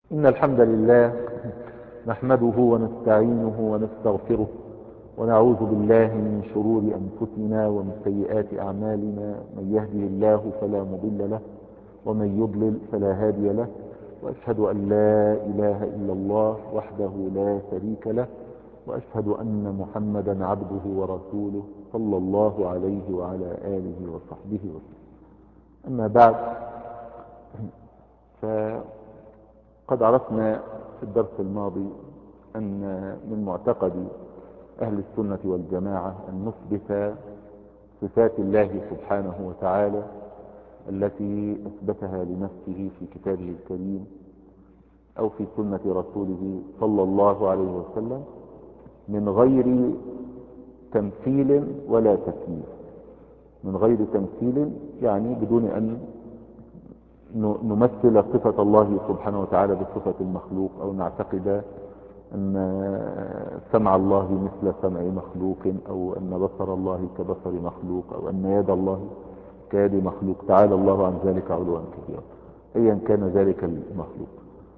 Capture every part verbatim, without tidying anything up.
إن الحمد لله نحمده ونستعينه ونستغفره ونعوذ بالله من شرور أنفسنا ومن سيئات أعمالنا. من يهده الله فلا مضل له ومن يضلل فلا هادي له، وأشهد أن لا إله إلا الله وحده لا شريك له، وأشهد أن محمدا عبده ورسوله صلى الله عليه وعلى آله وصحبه وسلم. أما بعد، فقد عرفنا في الدرس الماضي أن من معتقد أهل السنة والجماعة أن نثبت صفات الله سبحانه وتعالى التي أثبتها لنفسه في كتابه الكريم أو في سنة رسوله صلى الله عليه وسلم من غير تمثيل ولا تكييف. من غير تمثيل يعني بدون أن نمثل صفة الله سبحانه وتعالى بصفة المخلوق، أو نعتقد أن سمع الله مثل سمع مخلوق، أو أن بصر الله كبصر مخلوق، أو أن يد الله كيد مخلوق. تعالى الله عن ذلك علوا كثيرا، أيا كان ذلك المخلوق.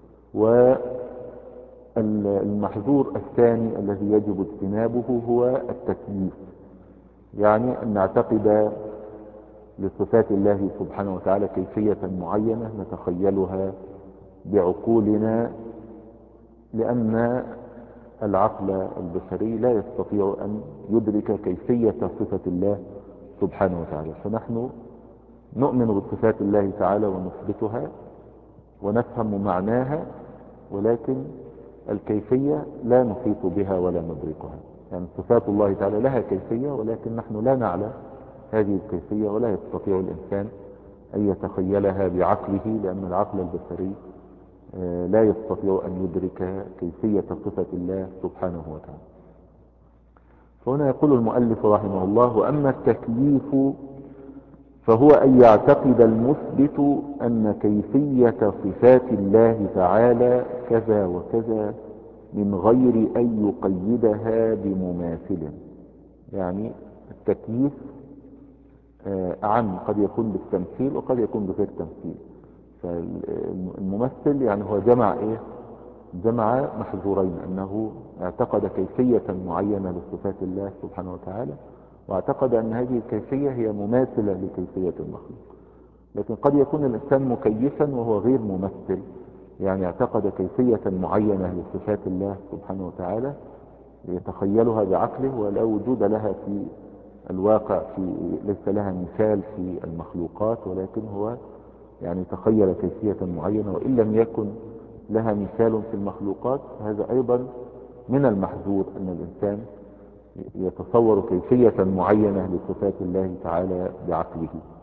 والمحذور الثاني الذي يجب اجتنابه هو التكييف، يعني أن نعتقد لصفات الله سبحانه وتعالى كيفية معينة نتخيلها بعقولنا، لأن العقل البشري لا يستطيع أن يدرك كيفية صفة الله سبحانه وتعالى. فنحن نؤمن بصفات الله تعالى ونثبتها ونفهم معناها، ولكن الكيفية لا نحيط بها ولا ندركها. يعني صفات الله تعالى لها كيفية، ولكن نحن لا نعلم هذه الكيفية، ولا يستطيع الإنسان أن يتخيلها بعقله، لأن العقل البشري لا يستطيع أن يدرك كيفية صفة الله سبحانه وتعالى. فهنا يقول المؤلف رحمه الله: وأما التكييف فهو أن يعتقد المثبت أن كيفية صفات الله تعالى كذا وكذا من غير أن يقيدها بمماثل. يعني التكييف أعم، قد يكون بالتمثيل وقد يكون بغير تمثيل. فالممثل يعني هو جمع إيه؟ جمع محظورين، أنه اعتقد كيفية معينة لصفات الله سبحانه وتعالى، واعتقد أن هذه الكيفية هي مماثلة لكيفية المخلوق. لكن قد يكون الإنسان مكيفا وهو غير ممثل، يعني اعتقد كيفية معينة لصفات الله سبحانه وتعالى يتخيلها بعقله ولا وجود لها في الواقع، في ليس لها مثال في المخلوقات، ولكن هو يعني تخيل كيفية معينة وإن لم يكن لها مثال في المخلوقات. هذا أيضا من المحذور أن الإنسان يتصور كيفية معينة لصفات الله تعالى بعقله.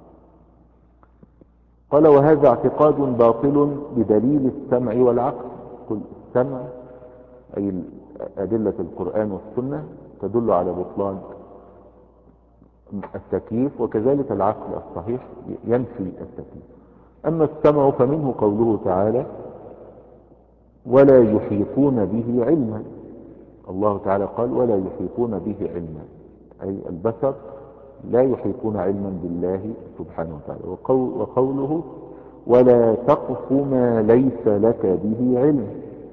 قال: وهذا اعتقاد باطل بدليل السمع والعقل. كل السمع أي أدلة القرآن والسنة تدل على بطلان التكييف، وكذلك العقل الصحيح ينفي التكييف. أما السمع فمنه قوله تعالى: ولا يحيطون به علما. الله تعالى قال: ولا يحيطون به علما، أي البشر لا يحيطون علما بالله سبحانه وتعالى. وقوله: ولا تقف ما ليس لك به علم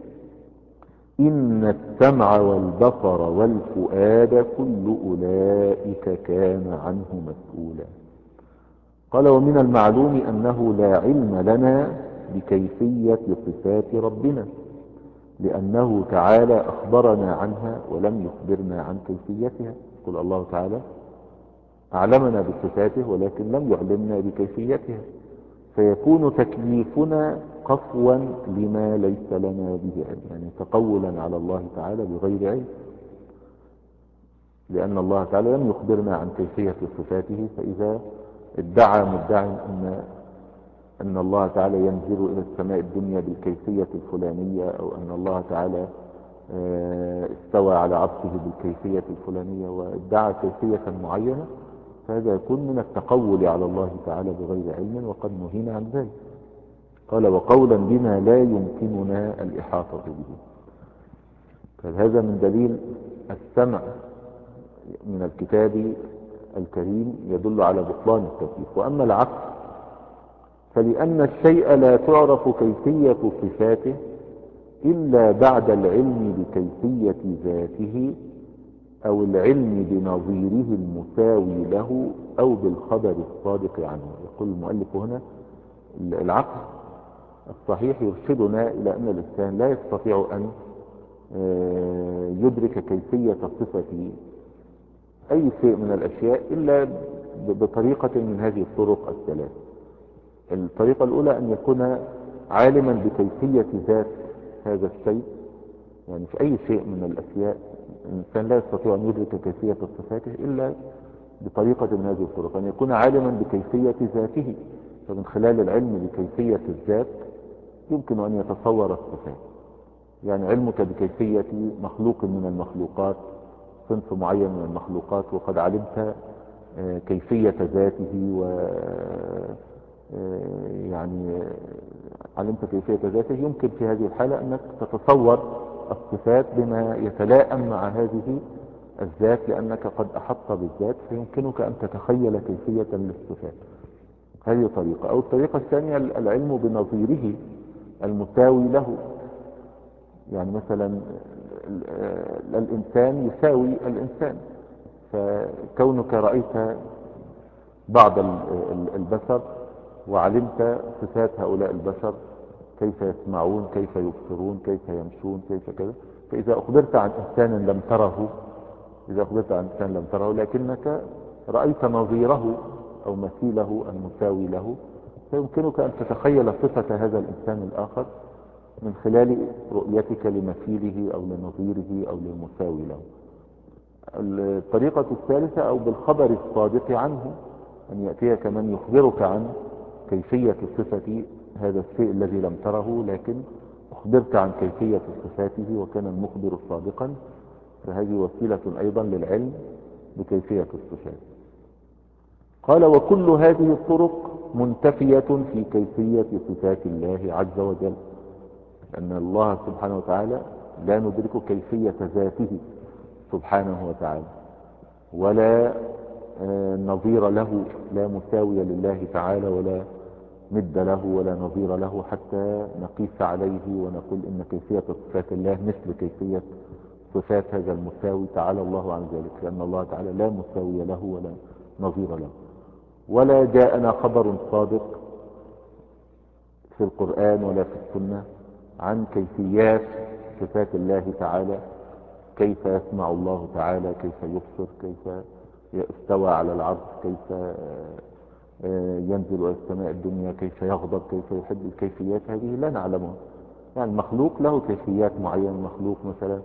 إن السمع والبصر والفؤاد كل أولئك كان عنه مسؤولا. قال: ومن المعلوم أنه لا علم لنا بكيفية صفات ربنا، لأنه تعالى أخبرنا عنها ولم يخبرنا عن كيفيتها. قل الله تعالى أعلمنا بصفاته ولكن لم يعلمنا بكيفيتها، فيكون تكييفنا قفوا لما ليس لنا به علم، يعني تقولا على الله تعالى بغير علم، لأن الله تعالى لم يخبرنا عن كيفية صفاته. فإذا ادعى مدعي أن أن الله تعالى ينزل إلى السماء الدنيا بالكيفية الفلانية، أو أن الله تعالى استوى على عرشه بالكيفية الفلانية، وادعى كيفية معينة، فهذا يكون من التقول على الله تعالى بغير علم، وقد نهينا عن ذلك. قال: وقولا بما لا يمكننا الإحاطة به. فهذا من دليل السمع من الكتاب الكريم يدل على بطلان التكييف. وأما العقل فلأن الشيء لا تعرف كيفية صفاته إلا بعد العلم بكيفية ذاته أو العلم بنظيره المساوي له أو بالخبر الصادق عنه. يقول المؤلف هنا العقل الصحيح يرشدنا إلى أن الإنسان لا يستطيع أن يدرك كيفية صفة أي شيء من الأشياء إلا بطريقة من هذه الطرق الثلاث. الطريقة الأولى أن يكون عالما بكيفية ذات هذا الشيء، يعني في أي شيء من الأشياء الإنسان لا يستطيع أن يدرك كيفية صفاته إلا بطريقة من هذه الطرق، أن يكون عالما بكيفية ذاته، فمن خلال العلم بكيفية الذات يمكن أن يتصور الصفات. يعني علمك بكيفية مخلوق من المخلوقات، صنف معين من المخلوقات، وقد علمت كيفية ذاته و يعني علمت كيفية ذاته، يمكن في هذه الحالة أنك تتصور الصفات بما يتلائم مع هذه الذات، لأنك قد أحطت بالذات فيمكنك أن تتخيل كيفية للصفات. هذه طريقة. أو الطريقة الثانية العلم بنظيره المساوي له، يعني مثلا الإنسان يساوي الإنسان، فكونك رأيت بعض البشر وعلمت صفات هؤلاء البشر، كيف يسمعون، كيف يبصرون، كيف يمشون، كيف كذا، فإذا أخبرت عن إنسان لم تره إذا أخبرت عن إنسان لم تره لكنك رأيت نظيره أو مثيله المساوي له، فيمكنك أن تتخيل صفة هذا الإنسان الآخر من خلال رؤيتك لمثيله أو لنظيره أو للمساوي له. الطريقة الثالثة أو بالخبر الصادق عنه، أن يأتيك من يخبرك عن كيفية صفة هذا الشيء الذي لم تره، لكن أخبرت عن كيفية صفاته وكان المخبر صادقا، فهذه وسيلة أيضا للعلم بكيفية الصفات. قال وكل هذه الطرق منتفية في كيفية صفات الله عز وجل، أن الله سبحانه وتعالى لا ندرك كيفية ذاته سبحانه وتعالى، ولا نظير له، لا مساوي لله تعالى ولا ند له ولا نظير له حتى نقيس عليه ونقول إن كيفية صفات الله مثل كيفية صفات هذا المساوي، تعالى الله عن ذلك، لأن الله تعالى لا مساوي له ولا نظير له. ولا جاءنا خبر صادق في القرآن ولا في السنة عن كيفيات صفات الله تعالى، كيف يسمع الله تعالى، كيف يبصر، كيف استوى على العرش، كيف ينزل إلى السماء الدنيا، كيف يغضب، كيف يحب. الكيفيات هذه لا نعلمها. يعني المخلوق له كيفيات معينة، مخلوق مثلا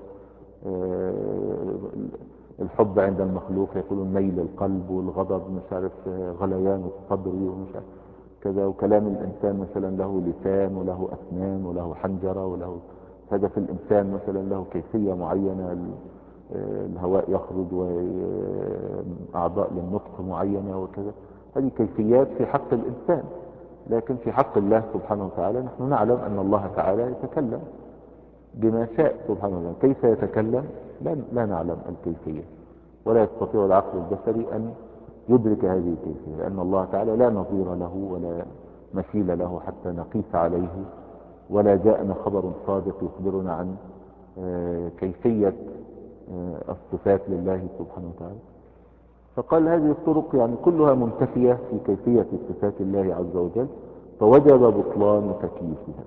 الحب عند المخلوق يقولون ميل القلب، والغضب مش عارف غليان الصدر ومش عارف كذا، وكلام الإنسان مثلا له لسان وله أسنان وله حنجرة وله هذا، في الإنسان مثلا له كيفية معينة، الهواء يخرج وأعضاء للنطق معينة وكذا. هذه كيفيات في حق الإنسان، لكن في حق الله سبحانه وتعالى نحن نعلم أن الله تعالى يتكلم بما شاء سبحانه وتعالى. كيف يتكلم لا, لا نعلم الكيفية، ولا يستطيع العقل البشري أن يدرك هذه الكيفية، لأن الله تعالى لا نظير له ولا مثيل له حتى نقيس عليه، ولا جاءنا خبر صادق يخبرنا عن كيفية الصفات لله سبحانه وتعالى. فقال هذه الطرق يعني كلها منتفية في كيفية صفات الله عز وجل، فوجب بطلان تكييفها.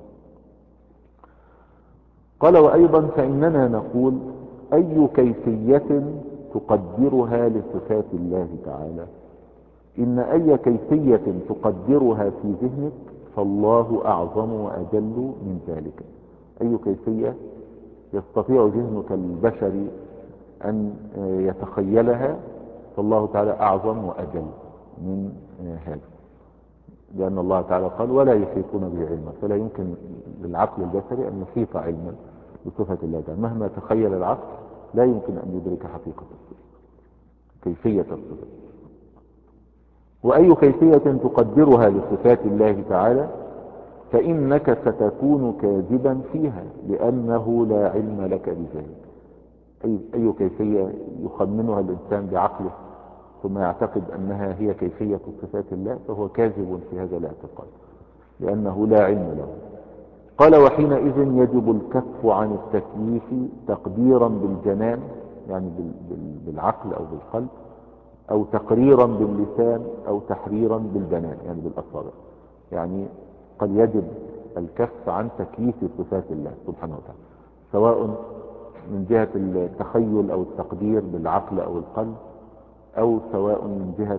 قال وأيضا فإننا نقول أي كيفية تقدرها لصفات الله تعالى، إن أي كيفية تقدرها في ذهنك فالله أعظم وأجل من ذلك. أي كيفية يستطيع ذهنك البشري أن يتخيلها فالله تعالى أعظم وأجل من هذا، لأن الله تعالى قال ولا يحيطون به علما، فلا يمكن للعقل البشري أن يحيط علما بصفة الله تعالى، مهما تخيل العقل لا يمكن أن يدرك حقيقة الصفة، كيفية الصفة. وأي كيفية تقدرها لصفات الله تعالى فإنك ستكون كاذبا فيها، لأنه لا علم لك بذلك. أي, أي كيفية يخمنها الإنسان بعقله ثم يعتقد أنها هي كيفية صفات الله فهو كاذب في هذا الاعتقاد، لأنه لا علم له. قال وحينئذ يجب الكف عن التكييف تقديرا بالجنان، يعني بالعقل أو بالقلب، أو تقريرا باللسان، أو تحريرا بالبنان يعني بالأصابع. يعني قد يجب الكف عن تكييف صفات الله سبحانه وتعالى، سواء من جهة التخيل أو التقدير بالعقل أو القلب، أو سواء من جهة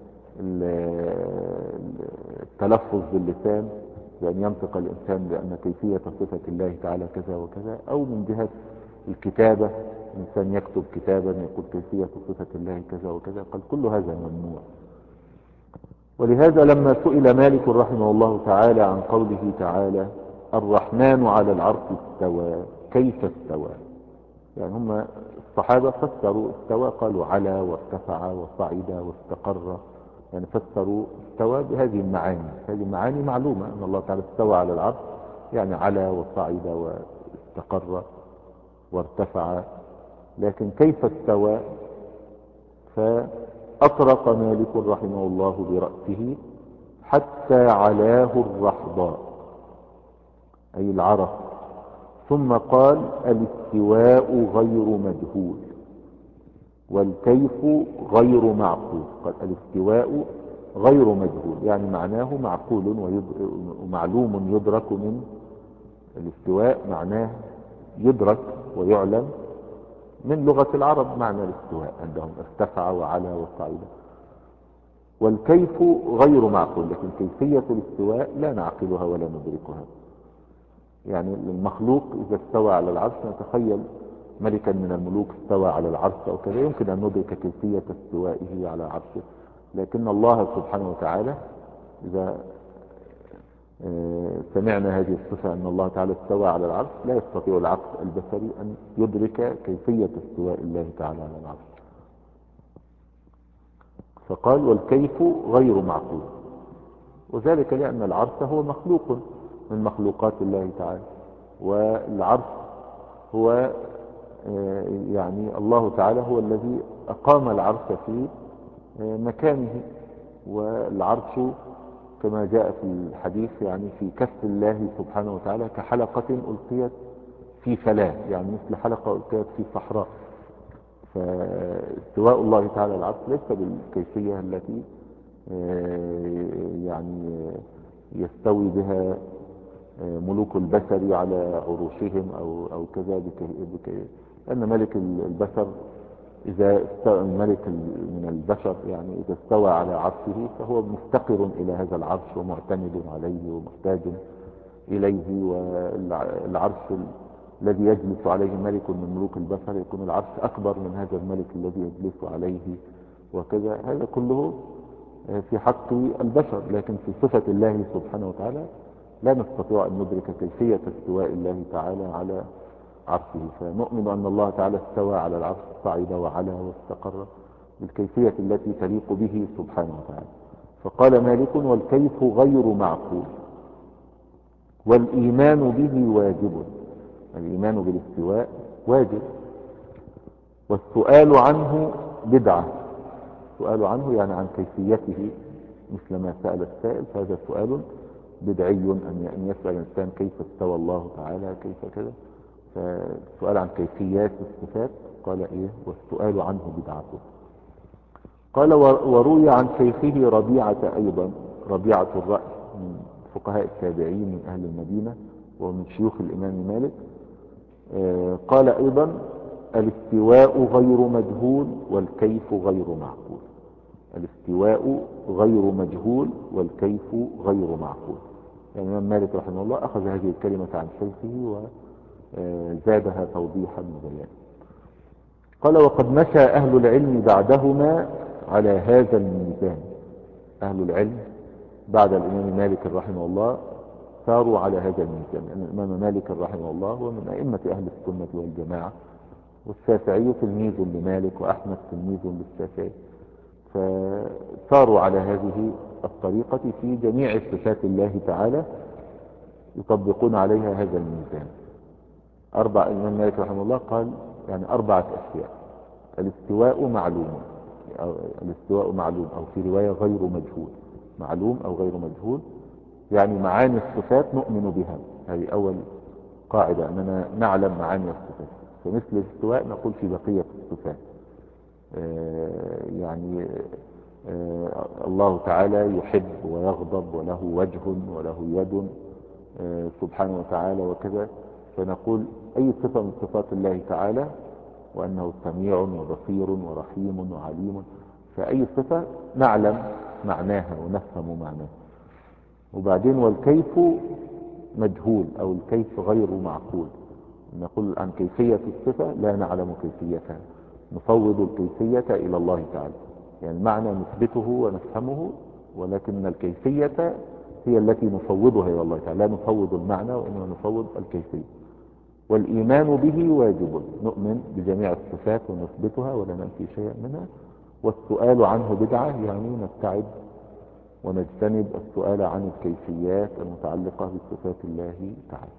التلفظ باللسان بأن ينطق الإنسان بأن كيفية صفة الله تعالى كذا وكذا، أو من جهة الكتابة، إنسان يكتب كتابا يقول كيفية صفة الله كذا وكذا، قال كل هذا ممنوع. ولهذا لما سئل مالك رحمه الله تعالى عن قوله تعالى الرحمن على العرش استوى كيف استوى، يعني هم الصحابة فسروا استوى قالوا على وارتفع وصعد واستقر، يعني فسروا استوى بهذه المعاني. هذه المعاني معلومة أن الله تعالى استوى على العرش، يعني على وصعد واستقر وارتفع. لكن كيف استوى؟ فأطرق مالك رحمه الله برأسه حتى علاه الرحضاء أي العرف، ثم قال الاستواء غير مجهول والكيف غير معقول. قال الاستواء غير مجهول، يعني معناه معقول ومعلوم يدرك من الاستواء، معناه يدرك ويعلم من لغة العرب معنى الاستواء عندهم ارتفع وعلى وصعد. والكيف غير معقول، لكن كيفية الاستواء لا نعقلها ولا ندركها. يعني المخلوق إذا استوى على العرش نتخيل ملكا من الملوك استوى على العرش أو كذا، يمكن أن ندرك كيفية استوائه على عرشه. لكن الله سبحانه وتعالى إذا سمعنا هذه الصفة أن الله تعالى استوى على العرش لا يستطيع العقل البشري أن يدرك كيفية استواء الله تعالى على العرش. فقال والكيف غير معقول، وذلك لأن العرش هو مخلوق من مخلوقات الله تعالى، والعرش هو يعني الله تعالى هو الذي أقام العرش في مكانه. والعرش كما جاء في الحديث يعني في كف الله سبحانه وتعالى كحلقة ألقيت في فلاة، يعني مثل حلقة ألقيت في صحراء. فاستواء الله تعالى العرش ليس بالكيفية التي يعني يستوي بها ملوك البشر على عروشهم أو, أو كذا، لأن ملك البشر إذا استوى الملك من البشر يعني إذا استوى على عرشه فهو مفتقر إلى هذا العرش ومعتمد عليه ومحتاج إليه. والعرش الذي يجلس عليه ملك من ملوك البشر يكون العرش أكبر من هذا الملك الذي يجلس عليه وكذا. هذا كله في حق البشر، لكن في صفة الله سبحانه وتعالى لا نستطيع أن ندرك كيفية استواء الله تعالى على عرشه. فنؤمن أن الله تعالى استوى على العرش، صعد وعلى واستقر بالكيفية التي تليق به سبحانه وتعالى. فقال مالك والكيف غير معقول والإيمان به واجب، الإيمان بالاستواء واجب، والسؤال عنه بدعة. السؤال عنه يعني عن كيفيته مثل ما سأل السائل، فهذا سؤال بدعي أن يسأل الإنسان كيف استوى الله تعالى كيف كذا. فالسؤال عن كيفيات الصفات قال إيه والسؤال عنه بدعته. قال وروي عن شيخه ربيعة أيضا، ربيعة الرأي من فقهاء التابعين من أهل المدينة ومن شيوخ الإمام مالك، قال أيضا الاستواء غير مجهول والكيف غير معقول. الاستواء غير مجهول والكيف غير معقول. يعني الإمام مالك رحمه الله أخذ هذه الكلمة عن شيخه وزادها توضيحا وبيانا. قال وقد مشى أهل العلم بعدهما على هذا الميزان. أهل العلم بعد الإمام مالك رحمه الله ساروا على هذا الميزان، لأن الإمام مالك رحمه الله هو من أئمة أهل السنة والجماعة، والشافعي تلميذ لمالك وأحمد تلميذ للشافعي، فساروا على هذه الطريقة في جميع صفات الله تعالى يطبقون عليها هذا الميزان. أربع الإمام مالك رحمه الله قال يعني أربعة أشياء: الاستواء معلوم، أو الاستواء معلوم أو في رواية غير مجهول، معلوم أو غير مجهول، يعني معاني الصفات نؤمن بها هذه أول قاعدة، أننا نعلم معاني الصفات. فمثل الاستواء نقول في بقية الصفات. آه يعني آه الله تعالى يحب ويغضب وله وجه وله يد آه سبحانه وتعالى وكذا، فنقول أي صفة من صفات الله تعالى، وأنه سميع وبصير ورحيم وعليم، فأي صفة نعلم معناها ونفهم معناها. وبعدين والكيف مجهول أو الكيف غير معقول، نقول عن كيفية الصفة لا نعلم كيفيتها، نفوض الكيفية إلى الله تعالى. يعني المعنى نثبته ونفهمه، ولكن الكيفية هي التي نفوضها إلى الله تعالى، لا نفوض المعنى وإنما نفوض الكيفية. والإيمان به واجب، نؤمن بجميع الصفات ونثبتها ولا ننفي شيئا منها. والسؤال عنه بدعة، يعني نبتعد ونجتنب السؤال عن الكيفيات المتعلقة بصفات الله تعالى.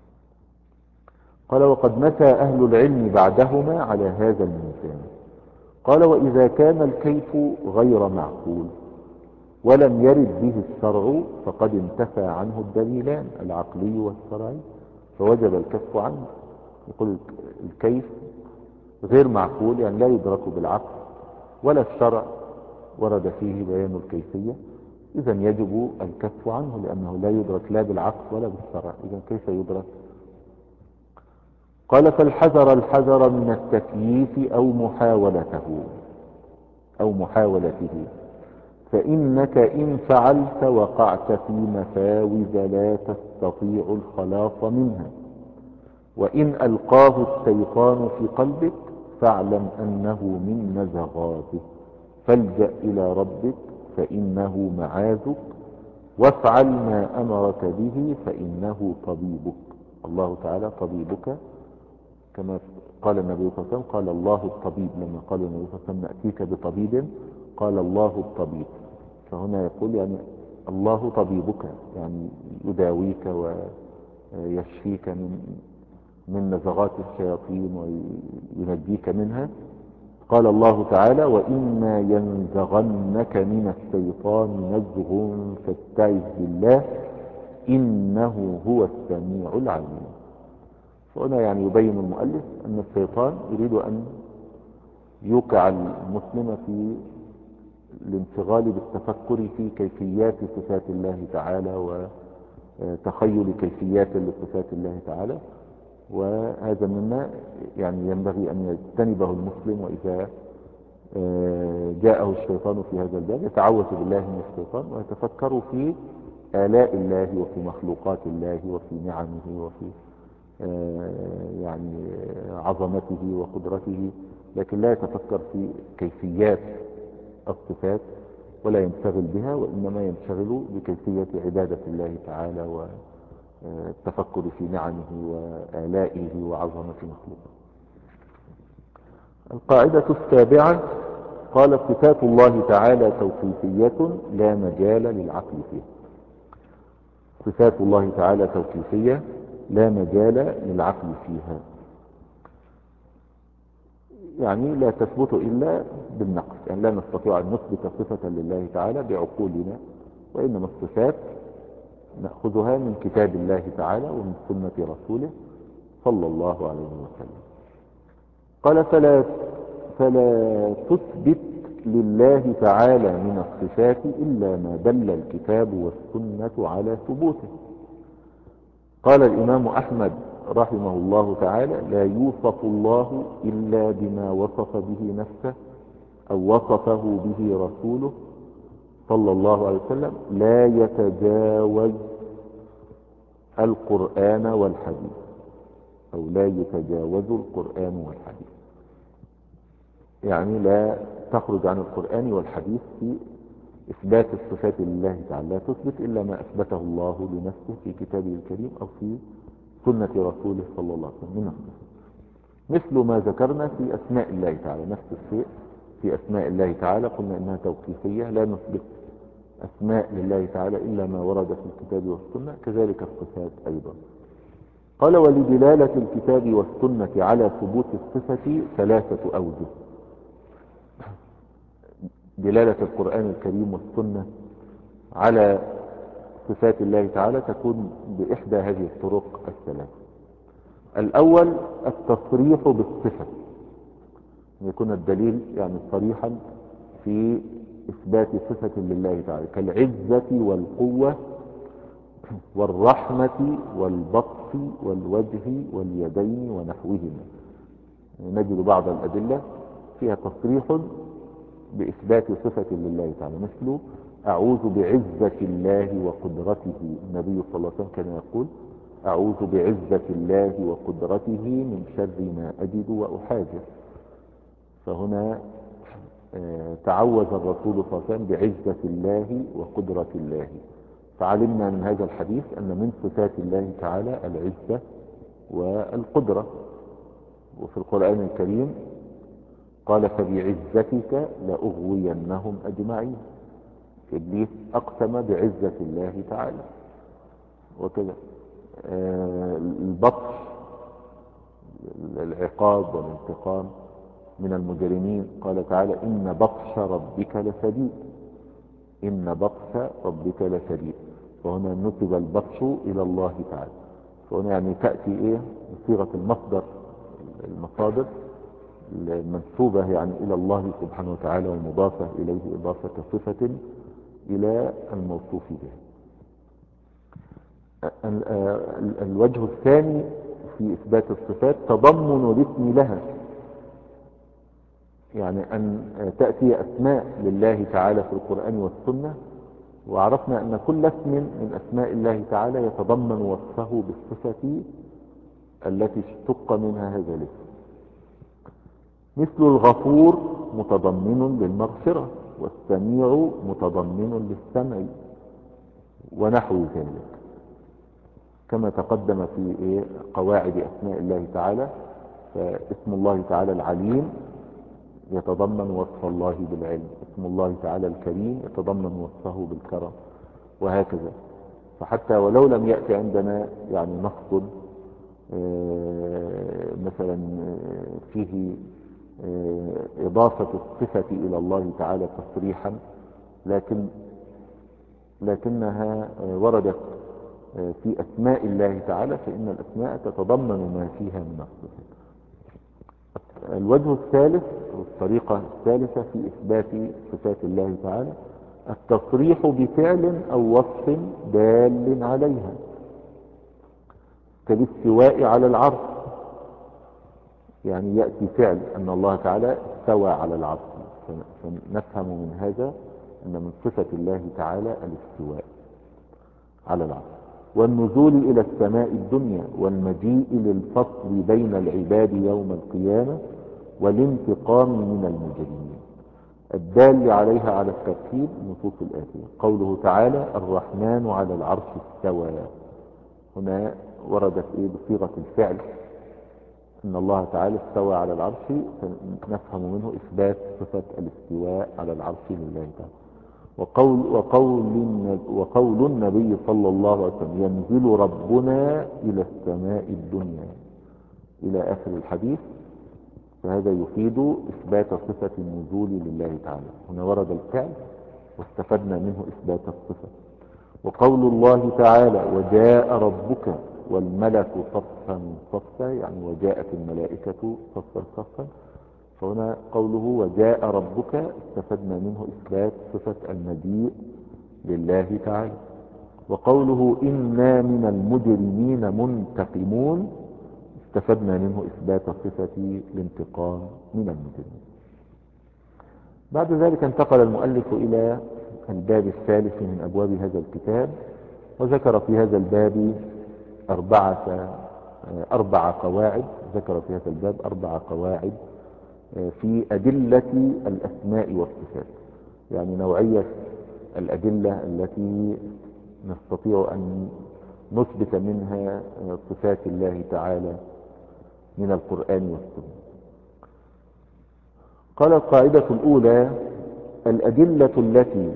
قال وقد مشى أهل العلم بعدهما على هذا الميزان. قال وإذا كان الكيف غير معقول ولم يرد به الشرع فقد انتفى عنه الدليلان العقلي والشرعي، فوجب الكف عنه. يقول الكيف غير معقول، يعني لا يدرك بالعقل ولا الشرع ورد فيه بيان الكيفية، إذا يجب الكف عنه لأنه لا يدرك لا بالعقل ولا بالشرع، إذا كيف يدرك؟ قال فالحذر الحذر من التكييف أو محاولته أو محاولته، فإنك إن فعلت وقعت في مفاوز لا تستطيع الخلاص منها. وإن ألقاه الشيطان في قلبك فاعلم أنه من نزغاته، فالجأ إلى ربك فإنه معاذك، وافعل ما أمرك به فإنه طبيبك. الله تعالى طبيبك، كما قال النبي صلى الله عليه وسلم، قال الله الطبيب. لما قال النبي صلى الله عليه وسلم نأتيك بطبيب قال الله الطبيب، فهنا يقول يعني الله طبيبك، يعني يداويك ويشفيك من من نزغات الشياطين وينجيك منها. قال الله تعالى وإما ينزغنك من الشيطان نزغ فاستعذ بالله إنه هو السميع العليم. فهنا يعني يبين المؤلف أن الشيطان يريد أن يوقع المسلم في الانشغال بالتفكر في كيفيات صفات الله تعالى وتخيل كيفيات لصفات الله تعالى، وهذا مما يعني ينبغي أن يجتنبه المسلم. وإذا جاءه الشيطان في هذا الباب يتعوذ بالله من الشيطان ويتفكر في آلاء الله وفي مخلوقات الله وفي نعمه وفي يعني عظمته وقدرته، لكن لا يتفكر في كيفيات الصفات ولا ينشغل بها، وإنما ينشغل بكيفية عبادة الله تعالى والتفكر في نعمه وآلائه وعظمة مخلوقه. القاعدة السابعة قال صفات الله تعالى توقيفية لا مجال للعقل فيها. صفات الله تعالى توقيفية لا مجال للعقل فيها، يعني لا تثبت إلا بالنقل، يعني لا نستطيع أن نثبت صفة لله تعالى بعقولنا، وإنما الصفات نأخذها من كتاب الله تعالى ومن سنة رسوله صلى الله عليه وسلم. قال فلا, فلا تثبت لله تعالى من الصفات إلا ما دل الكتاب والسنة على ثبوته. قال الإمام أحمد رحمه الله تعالى لا يوصف الله إلا بما وصف به نفسه أو وصفه به رسوله صلى الله عليه وسلم، لا يتجاوز القرآن والحديث، أو لا يتجاوز القرآن والحديث، يعني لا تخرج عن القرآن والحديث في إثبات الصفات لله تعالى، لا تثبت إلا ما أثبته الله لنفسه في كتابه الكريم أو في سنة رسوله صلى الله عليه وسلم من الصفات. مثل ما ذكرنا في أسماء الله تعالى، نفس الشيء في أسماء الله تعالى، قلنا إنها توقيفية لا نثبت أسماء لله تعالى إلا ما ورد في الكتاب والسنة، كذلك الصفات أيضا. قال ولدلالة الكتاب والسنة على ثبوت الصفة ثلاثة أوجه. دلالة القرآن الكريم والسنة على صفات الله تعالى تكون بإحدى هذه الطرق الثلاث. الأول التصريح بالصفة، يكون الدليل يعني صريحا في إثبات صفة لله تعالى كالعزة والقوة والرحمة والبطش والوجه واليدين ونحوهما. نجد بعض الأدلة فيها تصريح بإثبات صفة لله تعالى، مثل أعوذ بعزة الله وقدرته. النبي صلى الله عليه وسلم كان يقول أعوذ بعزة الله وقدرته من شر ما أجد وأحاذر. فهنا تعوذ الرسول صلى الله عليه وسلم بعزة الله وقدرة الله. فعلمنا من هذا الحديث أن من صفات الله تعالى العزة والقدرة. وفي القرآن الكريم قال فبعزتك لأغوينهم أجمعين. إبليس أقسم بعزة الله تعالى وكذا. آه البطش العقاب والانتقام من المجرمين، قال تعالى إن بطش ربك لشديد، إن بطش ربك لشديد. فهنا نسب البطش إلى الله تعالى. فهنا يعني تأتي إيه بصيغة المصدر، المصادر المنسوبة يعني إلى الله سبحانه وتعالى ومضافة إليه إضافة صفة إلى الموصوف به. الوجه الثاني في إثبات الصفات تضمن الاسم لها، يعني أن تأتي أسماء لله تعالى في القرآن والسنة، وعرفنا أن كل اسم من أسماء الله تعالى يتضمن وصفه بالصفة التي اشتق منها هذا الاسم. مثل الغفور متضمن للمغفرة، والسميع متضمن للسمع، ونحو ذلك، كما تقدم في قواعد أسماء الله تعالى. فاسم الله تعالى العليم يتضمن وصف الله بالعلم، اسم الله تعالى الكريم يتضمن وصفه بالكرم، وهكذا. فحتى ولو لم يأتي عندنا يعني نص مثلا فيه إضافة الصفة إلى الله تعالى تصريحا، لكن لكنها وردت في أسماء الله تعالى، فإن الأسماء تتضمن ما فيها من الصفات. الوجه الثالث والطريقة الثالثة في إثبات صفات الله تعالى التصريح بفعل أو وصف دال عليها، كالاستواء على العرش. يعني يأتي فعل أن الله تعالى استوى على العرش، فنفهم من هذا أن من صفة الله تعالى الاستواء على العرش. والنزول إلى السماء الدنيا، والمجيء للفصل بين العباد يوم القيامة، والانتقام من المجرمين. الدال عليها على الترتيب نصوص الآتية: قوله تعالى الرحمن على العرش استوى، هنا وردت إيه بصيغة الفعل ان الله تعالى استوى على العرش، فنفهم منه اثبات صفة الاستواء على العرش لله تعالى. وقول, وقول, وقول النبي صلى الله عليه وسلم ينزل ربنا الى السماء الدنيا الى اخر الحديث، فهذا يفيد اثبات صفة النزول لله تعالى. هنا ورد الفعل واستفدنا منه اثبات الصفة. وقول الله تعالى وجاء ربك والملك صفا صفا، يعني وجاءت الملائكة صفا صفا، فهنا قوله وجاء ربك استفدنا منه إثبات صفة المجيء لله تعالى. وقوله إنا من المجرمين منتقمون استفدنا منه إثبات صفة الانتقام من المجرمين. بعد ذلك انتقل المؤلف إلى الباب الثالث من أبواب هذا الكتاب، وذكر في هذا الباب أربعة أربع قواعد. ذكر في هذا الباب أربع قواعد في أدلة الأسماء والصفات، يعني نوعية الأدلة التي نستطيع أن نثبت منها صفات الله تعالى من القرآن والسنة. قال القاعدة الأولى: الأدلة التي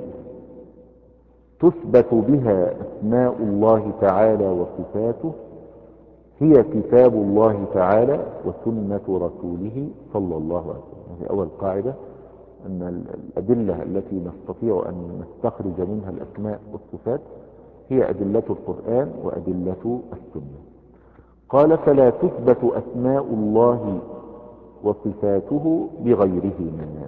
تثبت بها أسماء الله تعالى وصفاته هي كتاب الله تعالى وسنة رسوله صلى الله عليه وسلم. هذه أول قاعدة، أن الأدلة التي نستطيع أن نستخرج منها الأسماء والصفات هي أدلة القرآن وأدلة السنة. قال فلا تثبت أسماء الله وصفاته بغيرهما،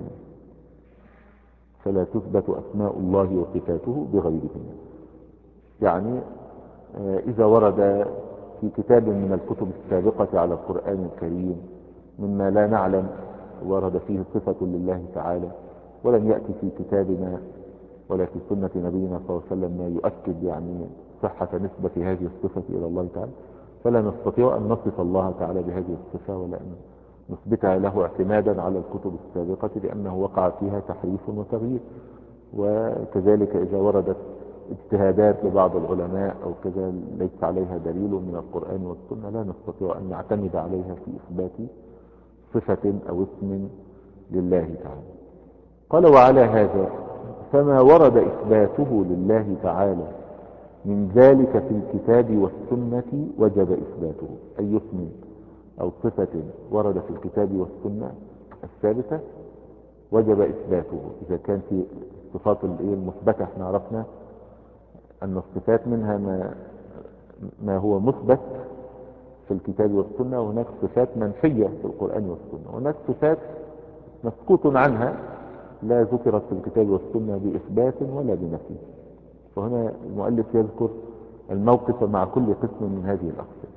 فلا تثبت أسماء الله وصفاته بغيرهما. يعني إذا ورد في كتاب من الكتب السابقة على القرآن الكريم مما لا نعلم ورد فيه صفة لله تعالى، ولم يأتي في كتابنا ولا في سنة نبينا صلى الله عليه وسلم ما يؤكد يعني صحة نسبة هذه الصفة إلى الله تعالى، فلا نستطيع أن نصف الله تعالى بهذه الصفة ولا أن نثبتها له اعتمادا على الكتب السابقة، لأنه وقع فيها تحريف وتغيير. وكذلك إذا وردت اجتهادات لبعض العلماء أو كذا ليس عليها دليل من القرآن والسنة لا نستطيع أن نعتمد عليها في إثبات صفة أو اسم لله تعالى. قال وعلى هذا فما ورد إثباته لله تعالى من ذلك في الكتاب والسنة وجب إثباته. أي اسم أو صفة ورد في الكتاب والسنة الثابتة وجب إثباته. إذا كان في الصفات المثبتة احنا عرفنا أن الصفات منها ما, ما هو مثبت في الكتاب والسنة، وهناك صفات منفية في القرآن والسنة، وهناك صفات مسكوت عنها لا ذكرت في الكتاب والسنة بإثبات ولا بنفي. وهنا المؤلف يذكر الموقف مع كل قسم من هذه الأقسام.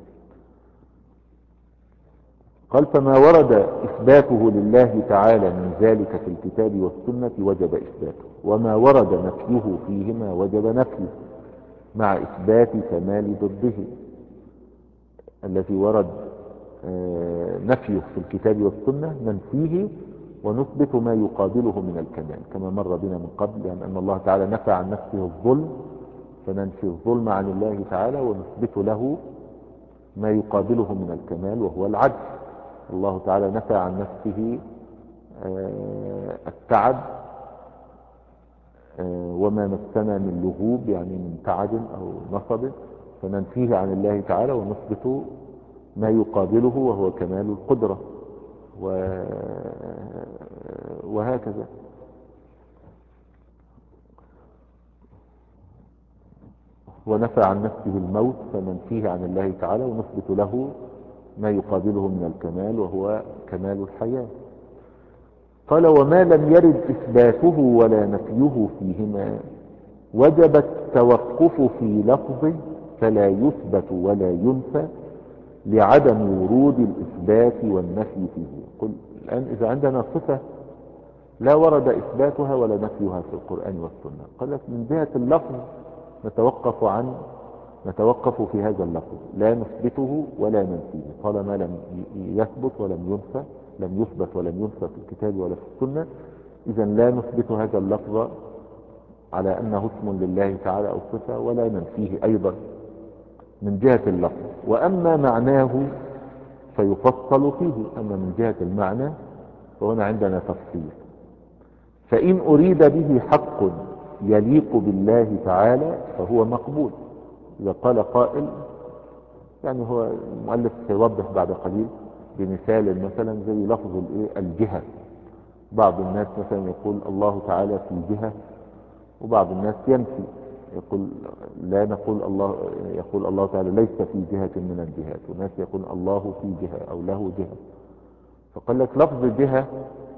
قال فما ورد إثباته لله تعالى من ذلك في الكتاب والسنة وجب إثباته، وما ورد نفيه فيهما وجب نفيه مع إثبات كمال ضده. الذي ورد نفيه في الكتاب والسنة ننفيه ونثبت ما يقابله من الكمال كما مر بنا من قبل، يعني أن الله تعالى نفى عن نفسه الظلم فننفي الظلم عن الله تعالى ونثبت له ما يقابله من الكمال وهو العدل. الله تعالى نفى عن نفسه التعب وما مسنا من لغوب يعني من تعب أو نصب، فننفيه عن الله تعالى ونثبت ما يقابله وهو كمال القدرة وهكذا. ونفى عن نفسه الموت فننفيه عن الله تعالى ونثبت له ما يقابله من الكمال وهو كمال الحياة. قال وما لم يرد إثباته ولا نفيه فيهما وجب التوقف في لفظه فلا يثبت ولا ينفى لعدم ورود الإثبات والنفي فيه. قل الآن إذا عندنا صفة لا ورد إثباتها ولا نفيها في القرآن والسنة، قال لك من جهة اللفظ نتوقف عن نتوقف في هذا اللفظ لا نثبته ولا ننفيه. قال ما لم يثبت ولم ينفى لم يثبت ولم ينفى في الكتاب ولا في السنة، إذا لا نثبت هذا اللفظ على أنه اسم لله تعالى أو صفة ولا ننفيه أيضا من جهة اللفظ. وأما معناه فيفصل فيه، أما من جهة المعنى فهنا عندنا تفصيل. فإن أريد به حق يليق بالله تعالى فهو مقبول. إذا قال قائل يعني هو المؤلف سيوضح بعد قليل بمثال مثلا زي لفظ الجهة. بعض الناس مثلا يقول الله تعالى في جهة وبعض الناس ينفي يقول لا نقول الله يقول الله تعالى ليس في جهة من الجهات، وناس يقول الله في جهة أو له جهة. فقال لك لفظ جهة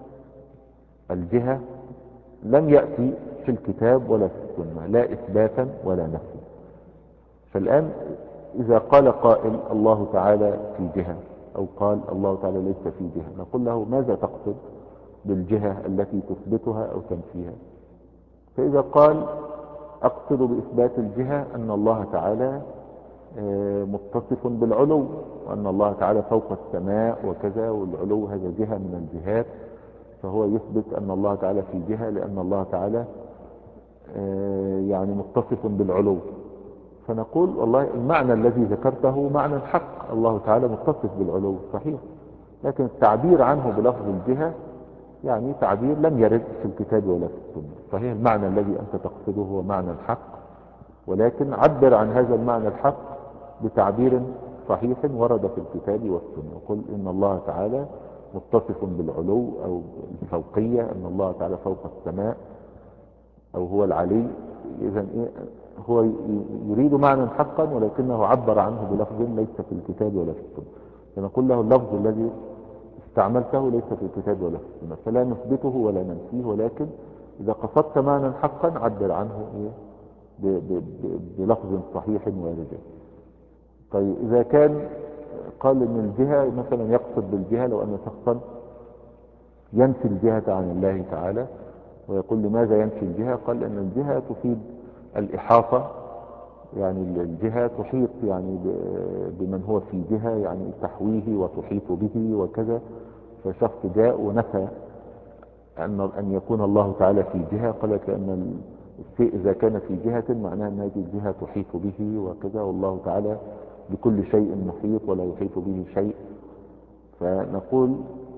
الجهة لم يأتي في الكتاب ولا في السنة لا إثباتا ولا نفيا. فالآن إذا قال قائل الله تعالى في جهة أو قال الله تعالى ليس في جهة نقول له ماذا تقصد بالجهة التي تثبتها أو تنفيها؟ فإذا قال أقصد بإثبات الجهة أن الله تعالى متصف بالعلو وأن الله تعالى فوق السماء وكذا، والعلو هذا جهة من الجهات، فهو يثبت أن الله تعالى في جهة لأن الله تعالى يعني متصف بالعلو. فنقول والله المعنى الذي ذكرته معنى حق، الله تعالى متصف بالعلو صحيح، لكن التعبير عنه بلفظ الجهة يعني تعبير لم يرد في الكتاب ولا في السنة. صحيح المعنى الذي أنت تقصده هو معنى الحق، ولكن عبر عن هذا المعنى الحق بتعبير صحيح ورد في الكتاب والسنة. قل إن الله تعالى متصف بالعلو أو الفوقية، أن الله تعالى فوق السماء أو هو العلي. إذن إيه هو يريد معنى حقا ولكنه عبر عنه بلفظ ليس في الكتاب ولا في السنة. فنقول له اللفظ الذي استعملته ليس في الكتاب ولا في السنة، فلا نثبته ولا ننفيه، ولكن إذا قصدت معنى حقا عبر عنه إيه بلفظ صحيح وارد. طيب إذا كان قال إن الجهة مثلا يقصد بالجهة، لو أن شخصا ينفي الجهة عن الله تعالى ويقول لماذا ينفي الجهة؟ قال أن الجهة تفيد الإحاطة، يعني الجهة تحيط يعني بمن هو في جهة، يعني تحويه وتحيط به وكذا. فشخص جاء ونفى أن أن يكون الله تعالى في جهة، قال لك أن الشيء إذا كان في جهة معناه أن هذه الجهة تحيط به وكذا، والله تعالى بكل شيء محيط ولا يحيط به شيء. فنقول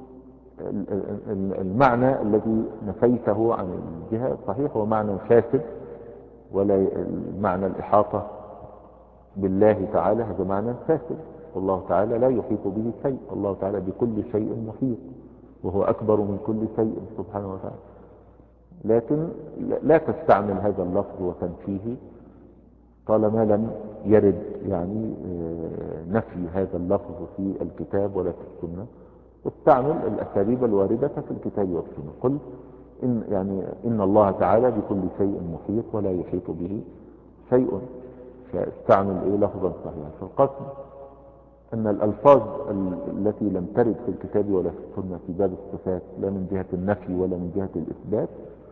المعنى الذي نفيته عن الجهة صحيح هو معنى فاسد، ولا المعنى الإحاطة بالله تعالى هذا معنى فاسد، والله تعالى لا يحيط به شيء، الله تعالى بكل شيء محيط وهو أكبر من كل شيء سبحانه وتعالى. لكن لا تستعمل هذا اللفظ وتنفيه طالما لم يرد يعني نفي هذا اللفظ في الكتاب ولا في السنة. استعمل الأساليب الواردة في الكتاب والسنة. قل إن, يعني إن الله تعالى بكل شيء محيط ولا يحيط به شيء، فاستعمل إيه لفظا صحيحا. فالقصد أن الألفاظ التي لم ترد في الكتاب ولا في السنة في باب الصفات لا من جهة النفي ولا من جهة الإثبات،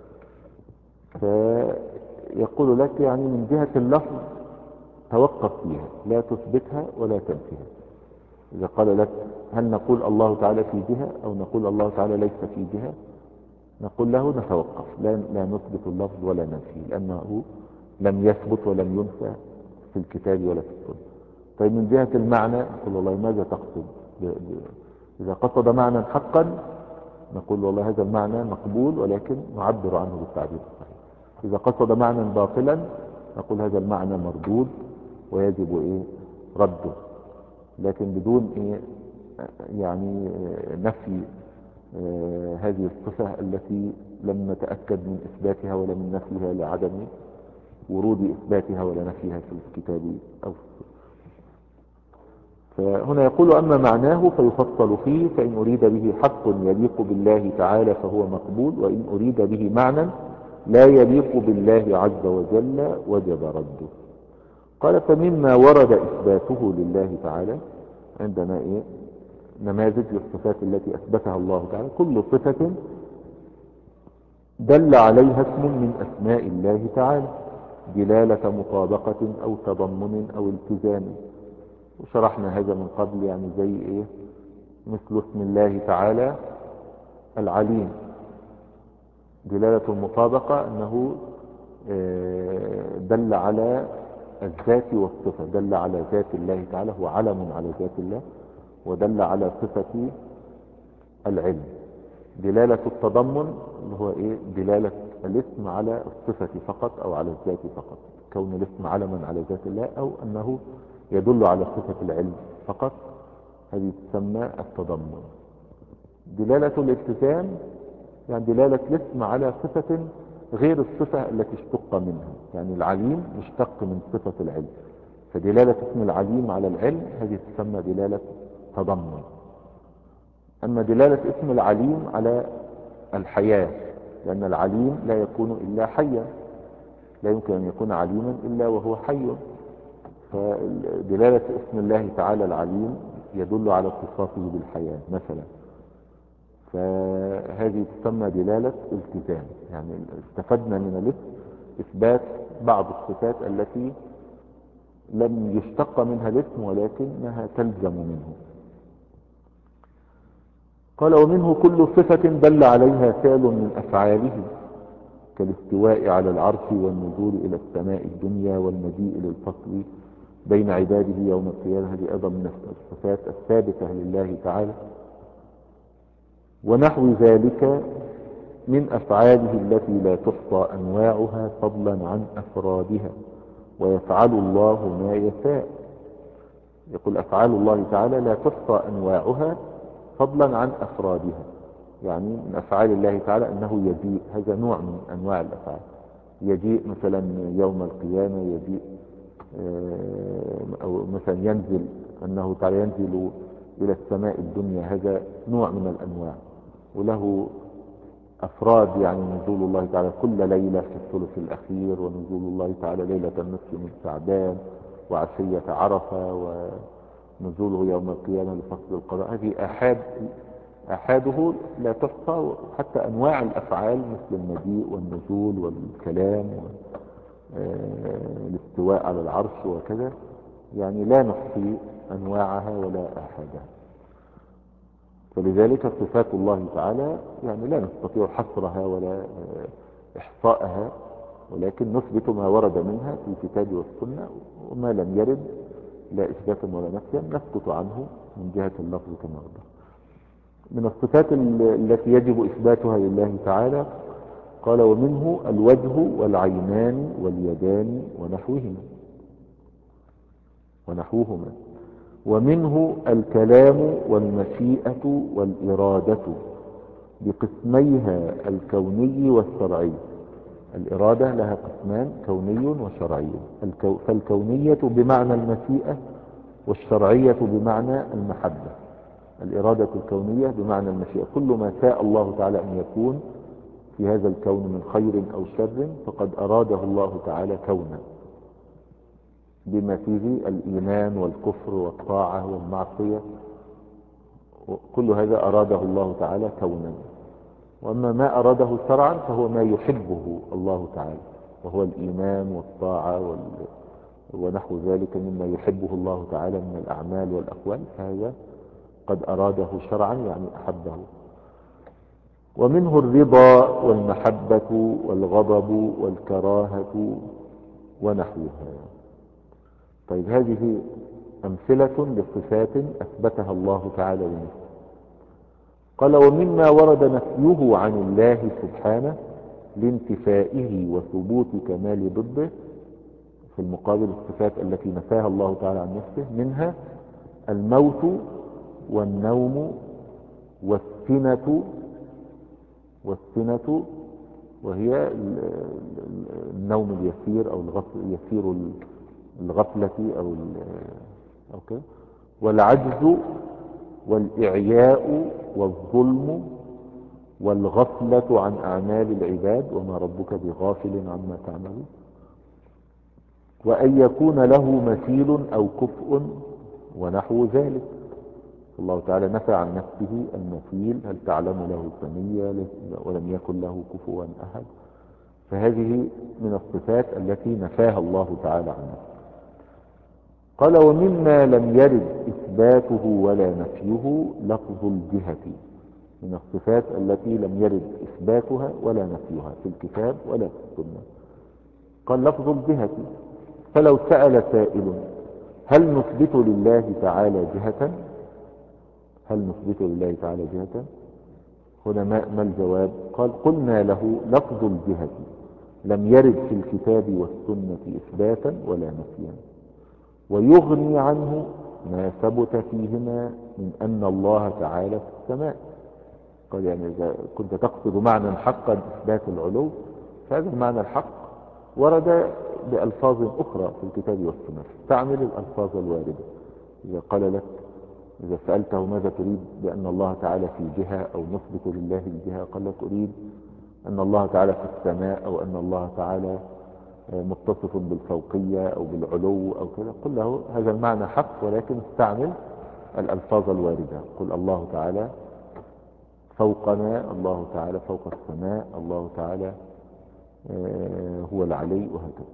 فيقول لك يعني من جهة اللفظ توقف فيها، لا تثبتها ولا تنفيها. إذا قال لك هل نقول الله تعالى في جهة أو نقول الله تعالى ليس في جهة، نقول له نتوقف، لا, لا نثبت اللفظ ولا ننفيه، لأنه لم يثبت ولم ينفى في الكتاب ولا في السنة. طيب من جهة المعنى نقول والله ماذا تقصد؟ إذا قصد معنى حقا نقول والله هذا المعنى مقبول ولكن نعبر عنه بالتعبير الصحيح. إذا قصد معنى باطلا نقول هذا المعنى مردود ويجب إيه رده، لكن بدون إيه يعني نفي آه هذه الصفة التي لم نتأكد من إثباتها ولا من نفيها لعدم ورود إثباتها ولا نفيها في الكتاب أو في السنة. فهنا يقول أما معناه فيفصل فيه، فإن أريد به حق يليق بالله تعالى فهو مقبول، وإن أريد به معنى لا يليق بالله عز وجل وجب رده. قال فمما ورد إثباته لله تعالى، عندنا إيه نماذج للصفات التي أثبتها الله تعالى، كل صفة دل عليها اسم من أسماء الله تعالى دلالة مطابقة أو تضمن أو التزام. وشرحنا هذا من قبل، يعني زي إيه مثل اسم الله تعالى العليم، دلالة المطابقة أنه دل على الذات والصفة، دل على ذات الله تعالى، هو علم على ذات الله، ودل على صفة العلم. دلالة التضمن اللي هو ايه دلالة الاسم على الصفة فقط او على الذات فقط، كون الاسم علما على ذات الله او انه يدل على صفة العلم فقط، هذه تسمى التضمن. دلالة الالتزام يعني دلالة الاسم على صفة غير الصفة التي اشتق منها، يعني العليم يشتق من صفة العلم، فدلالة اسم العليم على العلم هذه تسمى دلالة تضمن. أما دلالة اسم العليم على الحياة، لأن العليم لا يكون إلا حيا، لا يمكن أن يكون عليما إلا وهو حي، فدلالة اسم الله تعالى العليم يدل على اتصافه بالحياة مثلا، فهذه تسمى دلالة التزام. يعني استفدنا من الاسم إثبات بعض الصفات التي لم يشتق منها الاسم ولكنها تلزم منه. قال ومنه كل صفة دل عليها فعل من أفعاله كالاستواء على العرش والنزول إلى السماء الدنيا والمجيء للفصل بين عباده يوم القيامة، هذه أيضا من الصفات الثابتة لله تعالى. ونحو ذلك من أفعاله التي لا تحصى أنواعها فضلا عن أفرادها، ويفعل الله ما يشاء. يقول أفعال الله تعالى لا تحصى أنواعها فضلا عن أفرادها، يعني من أفعال الله تعالى أنه يجيء، هذا نوع من أنواع الأفعال، يجيء مثلا يوم القيامة، يجيء أو مثلا ينزل، أنه تعالى ينزل إلى السماء الدنيا، هذا نوع من الأنواع، وله أفراد، يعني نزول الله تعالى كل ليلة في الثلث الأخير، ونزول الله تعالى ليلة النصف من شعبان، وعشية عرفة، ونزوله يوم القيامة لفصل القضاء. هذه آحاد، آحاده لا تحصى. حتى أنواع الأفعال مثل المجيء والنزول والكلام والاستواء على العرش وكذا، يعني لا نحصي أنواعها ولا آحادها. فلذلك صفات الله تعالى يعني لا نستطيع حصرها ولا إحصاءها، ولكن نثبت ما ورد منها في الكتاب والسنة، وما لم يرد لا إثباتا ولا نفيا نسكت عنه من جهة اللفظ كما ورد. من الصفات التي يجب إثباتها لله تعالى قال: ومنه الوجه والعينان واليدان ونحوهما ونحوهما ومنه الكلام والمشيئة والإرادة بقسميها الكوني والشرعي. الإرادة لها قسمان، كوني وشرعي. الكو... فالكونية بمعنى المشيئة، والشرعية بمعنى المحبة. الإرادة الكونية بمعنى المشيئة، كل ما شاء الله تعالى أن يكون في هذا الكون من خير أو شر فقد أراده الله تعالى كونا، بما فيه الإيمان والكفر والطاعة والمعصية، كل هذا أراده الله تعالى كونا. وأما ما أراده شرعا فهو ما يحبه الله تعالى، وهو الإيمان والطاعة وال... ونحو ذلك مما يحبه الله تعالى من الأعمال والأقوال، فهذا قد أراده شرعا يعني أحبه. ومنه الرضا والمحبة والغضب والكراهة ونحوها. طيب، هذه أمثلة لصفات أثبتها الله تعالى لنفسه. قال: ومما ورد نفيه عن الله سبحانه لانتفائه وثبوت كمال ضده، في المقابل الصفات التي نفاها الله تعالى عن نفسه، منها الموت والنوم والسنة والسنة وهي النوم اليسير أو يسير الغفلة أو أو كده، والعجز والإعياء والظلم والغفلة عن أعمال العباد وما ربك بغافل عما تعملون، وأن يكون له مثيل أو كفء ونحو ذلك. الله تعالى نفى عن نفسه المثيل، هل تعلم له سميا، ولم يكن له كفوا أحد. فهذه من الصفات التي نفاها الله تعالى عن نفسه. قال: ومما لم يرد إثباته ولا نفيه لفظ الجهة، من الصفات التي لم يرد إثباتها ولا نفيها في الكتاب ولا في السنة. قال: لفظ الجهة. فلو سأل سائل: هل نثبت لله تعالى جهة؟ هل نثبت لله تعالى جهة؟ هنا ما الجواب؟ قال: قلنا له: لفظ الجهة لم يرد في الكتاب والسنة إثباتا ولا نفيا، ويغني عنه ما ثبت فيهما من أن الله تعالى في السماء. قال: يعني إذا كنت تقصد معنى حقا إثبات العلو، فهذا المعنى الحق ورد بألفاظ أخرى في الكتاب والسنة، استعمل الألفاظ الواردة. إذا قال لك، إذا سألته ماذا تريد بأن الله تعالى في جهة أو نثبت لله الجهة، قال لك أريد أن الله تعالى في السماء، أو أن الله تعالى متصف بالفوقية أو بالعلو أو كذا، قل له هذا المعنى حق، ولكن استعمل الألفاظ الواردة. قل الله تعالى فوقنا، الله تعالى فوق السماء، الله تعالى هو العلي، وهكذا.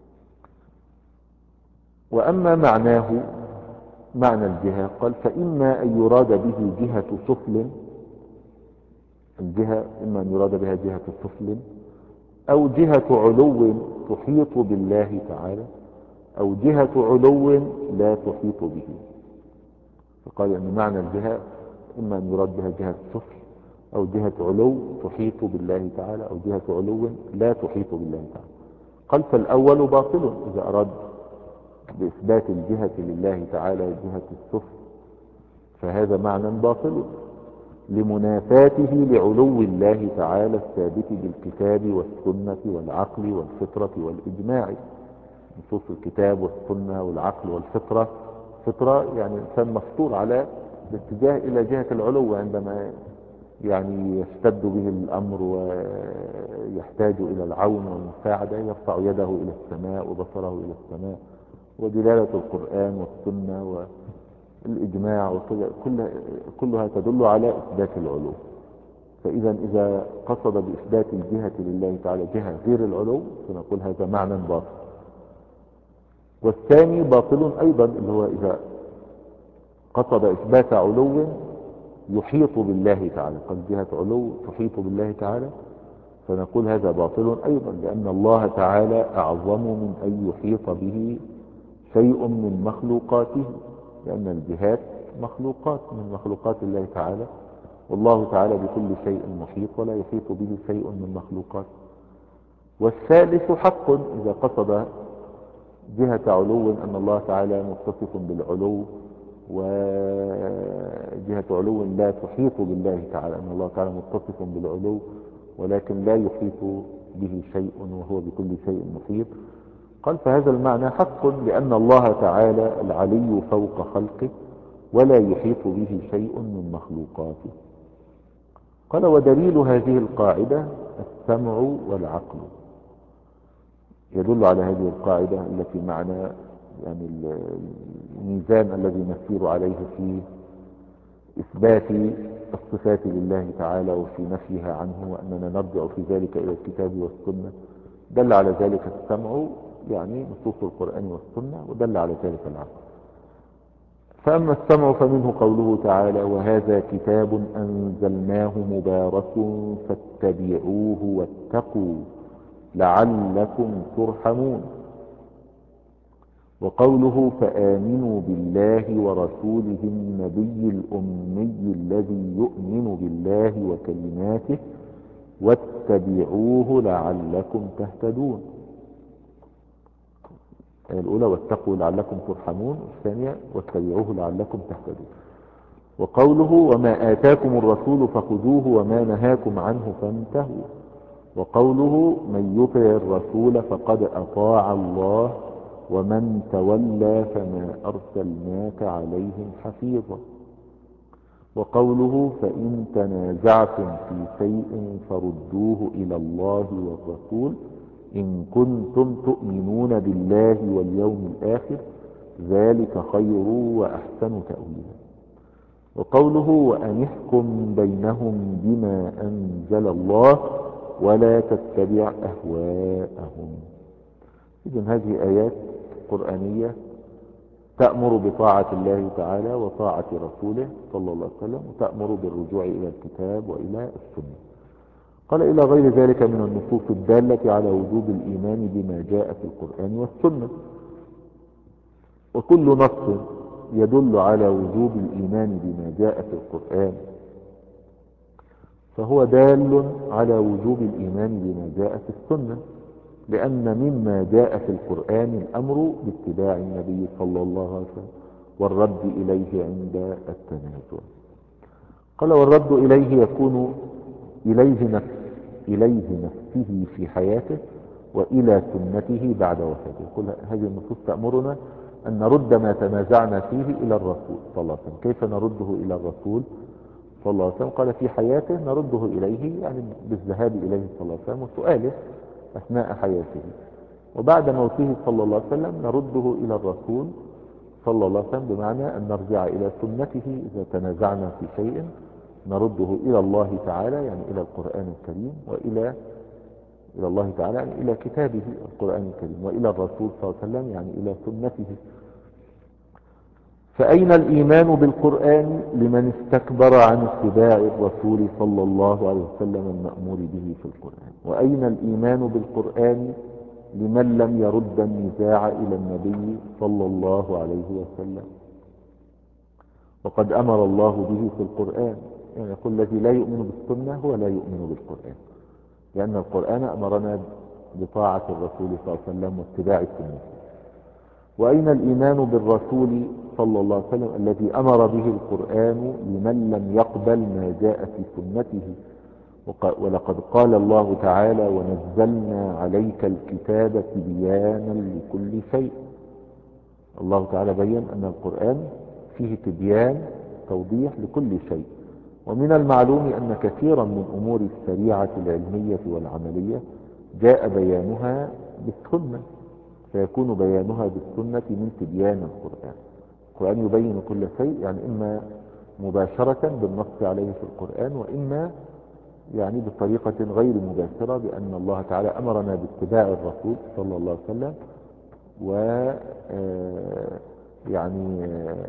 وأما معناه، معنى الجهة، قال: فإما أن يراد به جهة سفل، الجهة إما أن يراد بها جهة سفل، أو جهة علو تحيط بالله تعالى، أو جهة علو لا تحيط به. فقال أن يعني معنى الجهة إما أن يراد بها جهة سفل، أو جهة علو تحيط بالله تعالى، أو جهة علو لا تحيط بالله تعالى. قال: فالأول باطل إذا أراد بإثبات الجهة لله تعالى جهة السفل، فهذا معنى باطل. لمنافاته لعلو الله تعالى الثابت بالكتاب والسنة والعقل والفطرة والإجماع. نصوص الكتاب والسنة والعقل والفطرة، فطرة يعني إنسان مفطور على الاتجاه إلى جهة العلو، عندما يعني يشتد به الأمر ويحتاج إلى العون والمساعدة يرفع يده إلى السماء وبصره إلى السماء. ودلالة القرآن والسنة والإجماع وكل كل كلها تدل على إثبات العلو. فإذا إذا قصد بإثبات الجهة لله تعالى جهة غير العلو فنقول هذا معنى باطل. والثاني باطل أيضا، اللي هو إذا قصد إثبات علو يحيط بالله تعالى، قد جهة علو تحيط بالله تعالى، فنقول هذا باطل أيضا، لأن الله تعالى أعظم من أن يحيط به شيء من مخلوقاته، لأن الجهات مخلوقات من مخلوقات الله تعالى، والله تعالى بكل شيء محيط ولا يحيط به شيء من مخلوقاته. والثالث حق، إذا قصد جهة علو أن الله تعالى متصف بالعلو، وجهة علو لا تحيط بالله تعالى، أن الله تعالى متصف بالعلو ولكن لا يحيط به شيء وهو بكل شيء محيط، قال فهذا المعنى حق، لأن الله تعالى العلي فوق خلقه ولا يحيط به شيء من مخلوقاته. قال ودليل هذه القاعدة السمع والعقل. يدل على هذه القاعدة التي معنى يعني الميزان الذي نسير عليه في إثبات الصفات لله تعالى وفي نفيها عنه، وأننا نرجع في ذلك إلى الكتاب والسنة. دل على ذلك السمع يعني نصوص القرآن والسنة، ودل على ذلك العقل. فأما السمع فمنه قوله تعالى وهذا كتاب أنزلناه مبارك فاتبعوه واتقوا لعلكم ترحمون. وقوله فآمنوا بالله ورسوله النبي الأمي الذي يؤمن بالله وكلماته واتبعوه لعلكم تهتدون. الأولى واتقوا لعلكم ترحمون، والثانية واتبعوه لعلكم تهتدون. وقوله وما آتاكم الرسول فخذوه وما نهاكم عنه فانتهوا. وقوله من يطع الرسول فقد أطاع الله ومن تولى فما أرسلناك عليهم حفيظا. وقوله فإن تنازعتم في شيء فردوه إلى الله والرسول إن كنتم تؤمنون بالله واليوم الآخر ذلك خير وأحسن تأويلا. وقوله وأن احكم بينهم بما أنزل الله ولا تتبع أهواءهم. إذن هذه آيات قرآنية تأمر بطاعة الله تعالى وطاعة رسوله صلى الله عليه وسلم، وتأمر بالرجوع إلى الكتاب وإلى السنة. قال إلى غير ذلك من النصوص الدالة على وجوب الإيمان بما جاء في القرآن والسنة. وكل نص يدل على وجوب الإيمان بما جاء في القرآن فهو دال على وجوب الإيمان بما جاء في السنة، لأن مما جاء في القرآن الأمر باتباع النبي صلى الله عليه وسلم والرد إليه عند التنازع. قال والرد إليه يكون إليه نفسه إليه نفسه في حياته وإلى سنته بعد وفاته. كل هذه النصوص تأمرنا أن نرد ما تنازعنا فيه إلى الرسول صلى الله عليه وسلم. كيف نرده إلى الرسول صلى الله عليه وسلم؟ قال في حياته نرده إليه، يعني بالذهاب إليه صلى الله عليه وسلم وسؤاله أثناء حياته، وبعد موته صلى الله عليه وسلم نرده إلى الرسول صلى الله عليه وسلم، بمعنى أن نرجع إلى سنته. إذا تنازعنا في شيء نرده إلى الله تعالى يعني إلى القرآن الكريم، وإلى إلى الله تعالى يعني إلى كتابه القرآن الكريم، وإلى الرسول صلى الله عليه وسلم يعني إلى سنته. فأين الإيمان بالقرآن لمن استكبر عن اتباع الرسول صلى الله عليه وسلم المأمور به في القرآن؟ وأين الإيمان بالقرآن لمن لم يرد النزاع إلى النبي صلى الله عليه وسلم؟ وقد أمر الله به في القرآن، يعني يقول الذي لا يؤمن بالسنة هو لا يؤمن بالقرآن، لأن القرآن أمرنا بطاعة الرسول صلى الله عليه وسلم واتباع سنته. وأين الإيمان بالرسول صلى الله عليه وسلم الذي أمر به القرآن لمن لم يقبل ما جاء في سنته. ولقد قال الله تعالى ونزلنا عليك الكتاب تبيانا لكل شيء. الله تعالى بين أن القرآن فيه تبيان توضيح لكل شيء. ومن المعلوم أن كثيرا من أمور الشريعة العلمية والعملية جاء بيانها بالسنة، فيكون بيانها بالسنة من تبيان القرآن. القرآن يبين كل شيء، يعني إما مباشرة بالنص عليه في القرآن، وإما يعني بطريقة غير مباشرة، بأن الله تعالى أمرنا باتباع الرسول صلى الله عليه وسلم، و يعني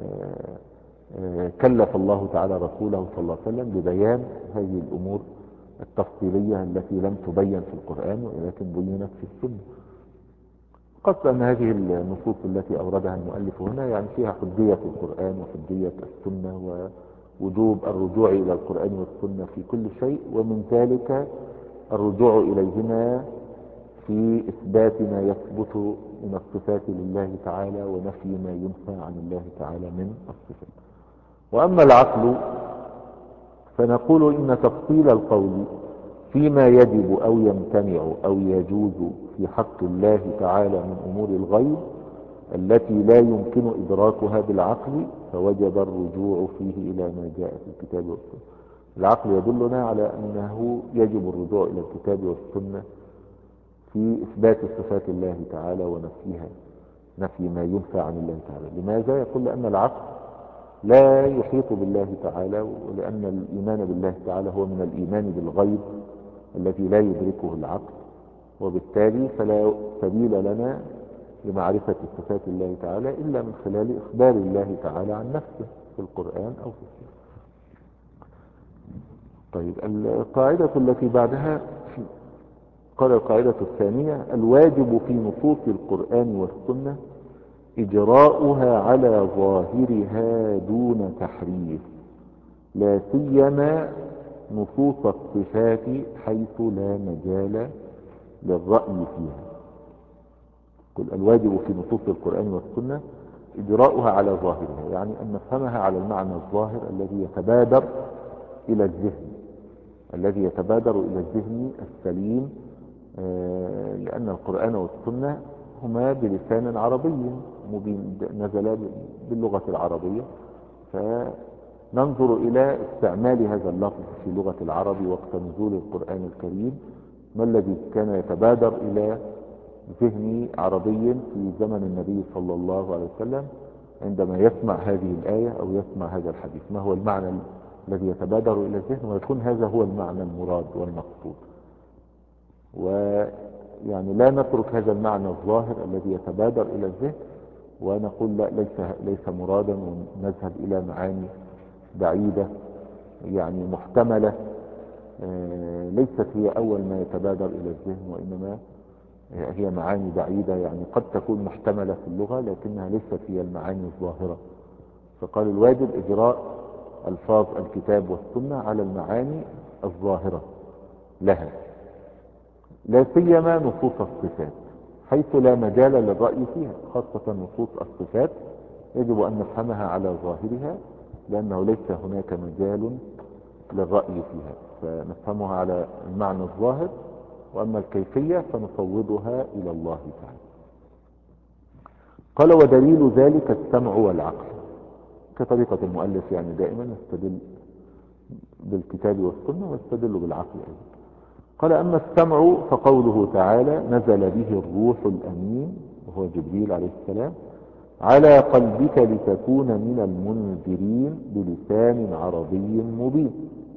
كلف الله تعالى رسوله صلى الله عليه وسلم ببيان هذه الأمور التفصيلية التي لم تبين في القرآن ولكن بينت في السنة. قصد أن هذه النصوص التي أوردها المؤلف هنا يعني فيها حجية القرآن وحجية السنة ووجوب الرجوع إلى القرآن والسنة في كل شيء، ومن ذلك الرجوع إليهما في إثبات ما يثبت من الصفات لله تعالى ونفي ما ينفى عن الله تعالى من الصفات. وأما العقل فنقول إن تفصيل القول فيما يجب أو يمتنع أو يجوز في حق الله تعالى من أمور الغيب التي لا يمكن إدراكها بالعقل، فوجب الرجوع فيه إلى ما جاء في الكتاب والسنة. العقل يدلنا على أنه يجب الرجوع إلى الكتاب والسنة في إثبات صفات الله تعالى ونفيها، نفي ما ينفى عن الله تعالى. لماذا؟ يقول لأن العقل لا يحيط بالله تعالى، ولأن الإيمان بالله تعالى هو من الإيمان بالغيب الذي لا يدركه العقل، وبالتالي فلا سبيل لنا لمعرفة صفات الله تعالى إلا من خلال إخبار الله تعالى عن نفسه في القرآن أو في السنة. طيب القاعدة التي بعدها قال القاعدة الثانية: الواجب في نصوص القرآن والسنة إجراؤها على ظاهرها دون تحريف، لا سيما نصوص الصفات حيث لا مجال للرأي فيها. قل الواجب في نصوص القرآن والسنة إجراؤها على ظاهرها، يعني أن نفهمها على المعنى الظاهر الذي يتبادر إلى الذهن الذي يتبادر إلى الذهن السليم، لأن القرآن والسنة هما بلسان عربي مبين، نزل باللغة العربية، فننظر إلى استعمال هذا اللفظ في لغة العرب وقت نزول القرآن الكريم. ما الذي كان يتبادر إلى ذهن عربي في زمن النبي صلى الله عليه وسلم عندما يسمع هذه الآية أو يسمع هذا الحديث؟ ما هو المعنى الذي يتبادر إلى الذهن ويكون هذا هو المعنى المراد والمقصود؟ ويعني لا نترك هذا المعنى الظاهر الذي يتبادر إلى الذهن ونقول لا ليس, ليس مرادا، ونذهب إلى معاني بعيدة يعني محتملة ليست هي أول ما يتبادر إلى الذهن، وإنما هي معاني بعيدة يعني قد تكون محتملة في اللغة لكنها ليست هي المعاني الظاهرة. فقال الواجب إجراء ألفاظ الكتاب والسنة على المعاني الظاهرة لها، لا سيما نصوص الصفات حيث لا مجال للرأي فيها، خاصة نصوص الصفات يجب أن نفهمها على ظاهرها لأنه ليس هناك مجال للرأي فيها، فنفهمها على المعنى الظاهر، وأما الكيفية فنفوضها إلى الله تعالى. قال: ودليل ذلك السمع والعقل، كطريقة المؤلف يعني دائما يستدل بالكتاب والسنة ويستدل بالعقل أيضا. قال: أما السمع فقوله تعالى: نزل به الروح الأمين، وهو جبريل عليه السلام، على قلبك لتكون من المنذرين بلسان عربي مبين.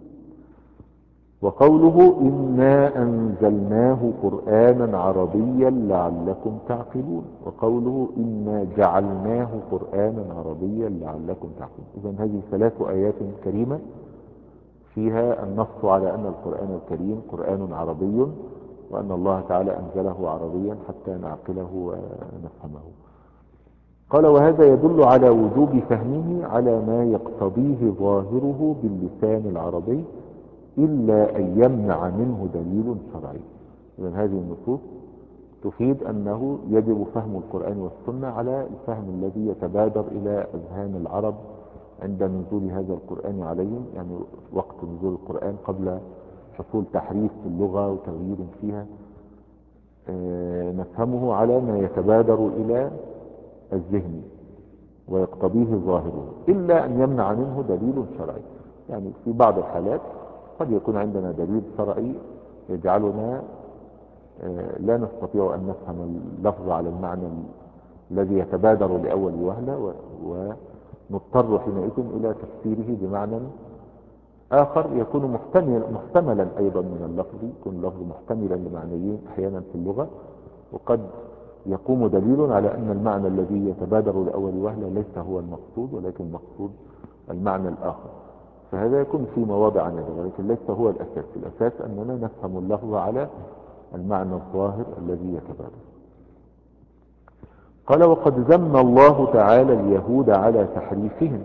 وقوله: إنا أنزلناه قرآنا عربيا لعلكم تعقلون. وقوله: إنا جعلناه قرآنا عربيا لعلكم تعقلون. إذن هذه ثلاث آيات كريمة فيها النص على أن القرآن الكريم قرآن عربي، وأن الله تعالى أنزله عربيا حتى نعقله ونفهمه. قال: وهذا يدل على وجوب فهمه على ما يقتضيه ظاهره باللسان العربي إلا أن يمنع منه دليل شرعي. إذن هذه النصوص تفيد أنه يجب فهم القرآن والسنة على الفهم الذي يتبادر إلى أذهان العرب عند نزول هذا القرآن عليهم، يعني وقت نزول القرآن قبل حصول تحريف في اللغة وتغيير فيها، آه، نفهمه على ما يتبادر إلى الذهن ويقتضيه ظاهره، إلا أن يمنع منه دليل شرعي. يعني في بعض الحالات قد يكون عندنا دليل شرعي يجعلنا آه، لا نستطيع أن نفهم اللفظ على المعنى الذي يتبادر لأول وهلة، ونضطر حينئذ إلى تفسيره بمعنى آخر يكون محتمل محتملا أيضا من اللفظ، يكون اللفظ محتملا لمعنيين أحيانا في اللغة، وقد يقوم دليل على أن المعنى الذي يتبادر لأول وهلة ليس هو المقصود، ولكن المقصود المعنى الآخر. فهذا يكون في مواضع نظر، ولكن ليس هو الأساس. الأساس أننا نفهم اللفظ على المعنى الظاهر الذي يتبادر. قال: وقد ذم الله تعالى اليهود على تحريفهم،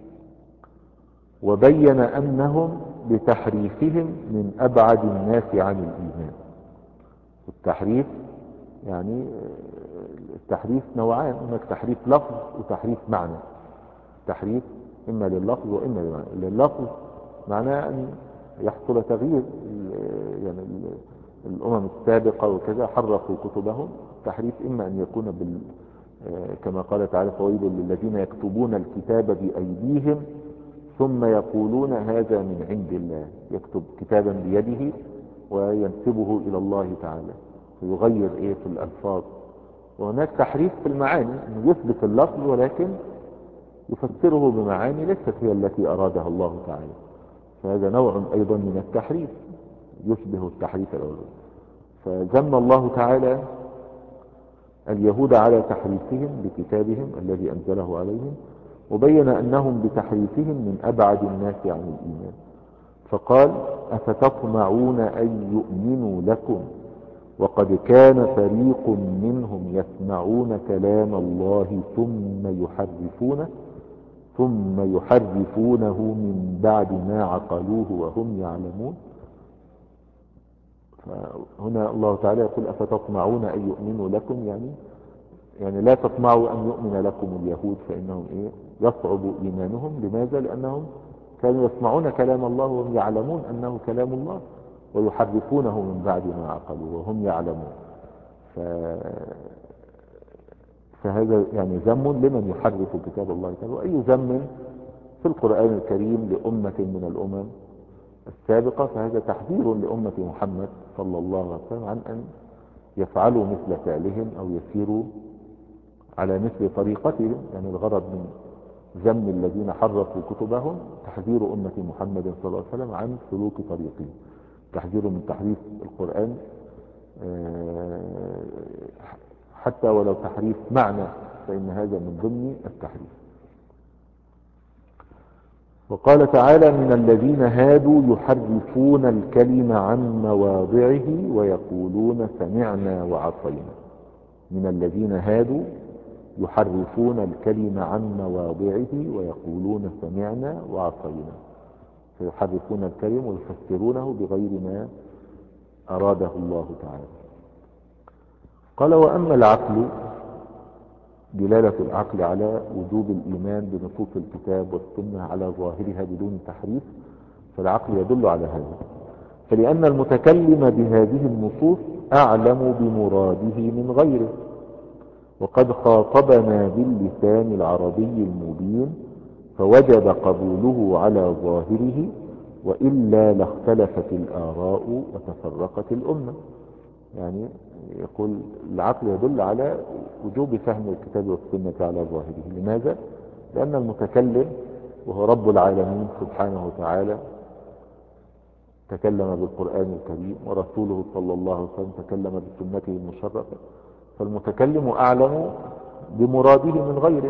وبين أنهم بتحريفهم من أبعد الناس عن الإيمان. التحريف يعني التحريف نوعان: هناك تحريف لفظ وتحريف معنى. تحريف إما لللفظ وإما للمعنى. لللفظ معناه أن يحصل تغيير، يعني الأمم السابقة وكذا حرفوا كتبهم. التحريف إما أن يكون بال كما قال تعالى: فويل للذين يكتبون الكتاب بأيديهم ثم يقولون هذا من عند الله. يكتب كتابا بيده وينسبه إلى الله تعالى، فيغير إيه في الألفاظ. وهناك تحريف في المعاني، أنه يثبت اللفظ ولكن يفسره بمعاني ليست هي التي أرادها الله تعالى، فهذا نوع أيضا من التحريف يشبه التحريف الأول. فذم الله تعالى اليهود على تحريفهم بكتابهم الذي أنزله عليهم، وبين أنهم بتحريفهم من أبعد الناس عن الإيمان. فقال: أفتطمعون أن يؤمنوا لكم وقد كان فريق منهم يسمعون كلام الله ثم يحرفونه ثم يحرفونه من بعد ما عقلوه وهم يعلمون. فهنا الله تعالى يقول: أفتطمعون أن يؤمنوا لكم، يعني يعني لا تطمعوا أن يؤمن لكم اليهود، فإنهم إيه يصعب إيمانهم. لماذا؟ لأنهم كانوا يسمعون كلام الله وهم يعلمون أنه كلام الله، ويحرفونه من بعد ما عقلوا وهم يعلمون. ف... فهذا يعني ذم لمن يحرف كتاب الله تعالى، وأي ذم في القرآن الكريم لأمة من الأمم السابقة، فهذا تحذير لأمة محمد صلى الله عليه وسلم عن أن يفعلوا مثل فعلهم أو يسيروا على مثل طريقتهم. يعني الغرض من ذم الذين حرفوا كتبهم تحذير أمة محمد صلى الله عليه وسلم عن سلوك طريقهم، تحذير من تحريف القرآن حتى ولو تحريف معنى، فإن هذا من ضمن التحريف. وقال تعالى: من الذين هادوا يحرفون الكلم عن مواضعه ويقولون سمعنا وعصينا. من الذين هادوا يحرفون الكلم عن مواضعه ويقولون سمعنا وعصينا، فيحرفون الكلم ويفسرونه بغير ما أراده الله تعالى. قال: وأما العقل، دلالة العقل على وجوب الإيمان بنصوص الكتاب والسنة على ظاهرها بدون تحريف، فالعقل يدل على هذا. فلأن المتكلم بهذه النصوص أعلم بمراده من غيره، وقد خاطبنا باللسان العربي المبين، فوجب قبوله على ظاهره، وإلا لاختلفت الآراء وتفرقت الأمة. يعني يقول العقل يدل على وجوب فهم الكتاب والسنة على ظاهره. لماذا؟ لأن المتكلم وهو رب العالمين سبحانه وتعالى تكلم بالقرآن الكريم، ورسوله صلى الله عليه وسلم تكلم بسنته المشرفة، فالمتكلم أعلم بمراده من غيره.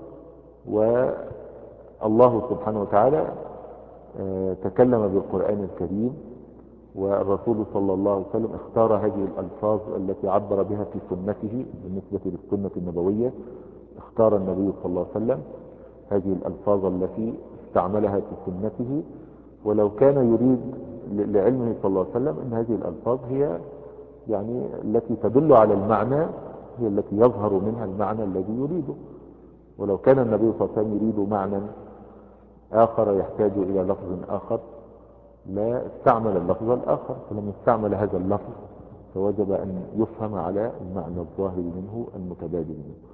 والله سبحانه وتعالى تكلم بالقرآن الكريم، والرسول صلى الله عليه وسلم اختار هذه الألفاظ التي عبر بها في سنته. بالنسبة للسنة النبوية اختار النبي صلى الله عليه وسلم هذه الألفاظ التي استعملها في سنته، ولو كان يريد لعلمه صلى الله عليه وسلم أن هذه الألفاظ هي يعني التي تدل على المعنى هي التي يظهر منها المعنى الذي يريده. ولو كان النبي صلى الله عليه وسلم يريد معنى آخر يحتاج إلى لفظ آخر لا استعمل اللفظ الآخر، فلما استعمل هذا اللفظ فوجب أن يفهم على المعنى الظاهر منه المتبادل منه.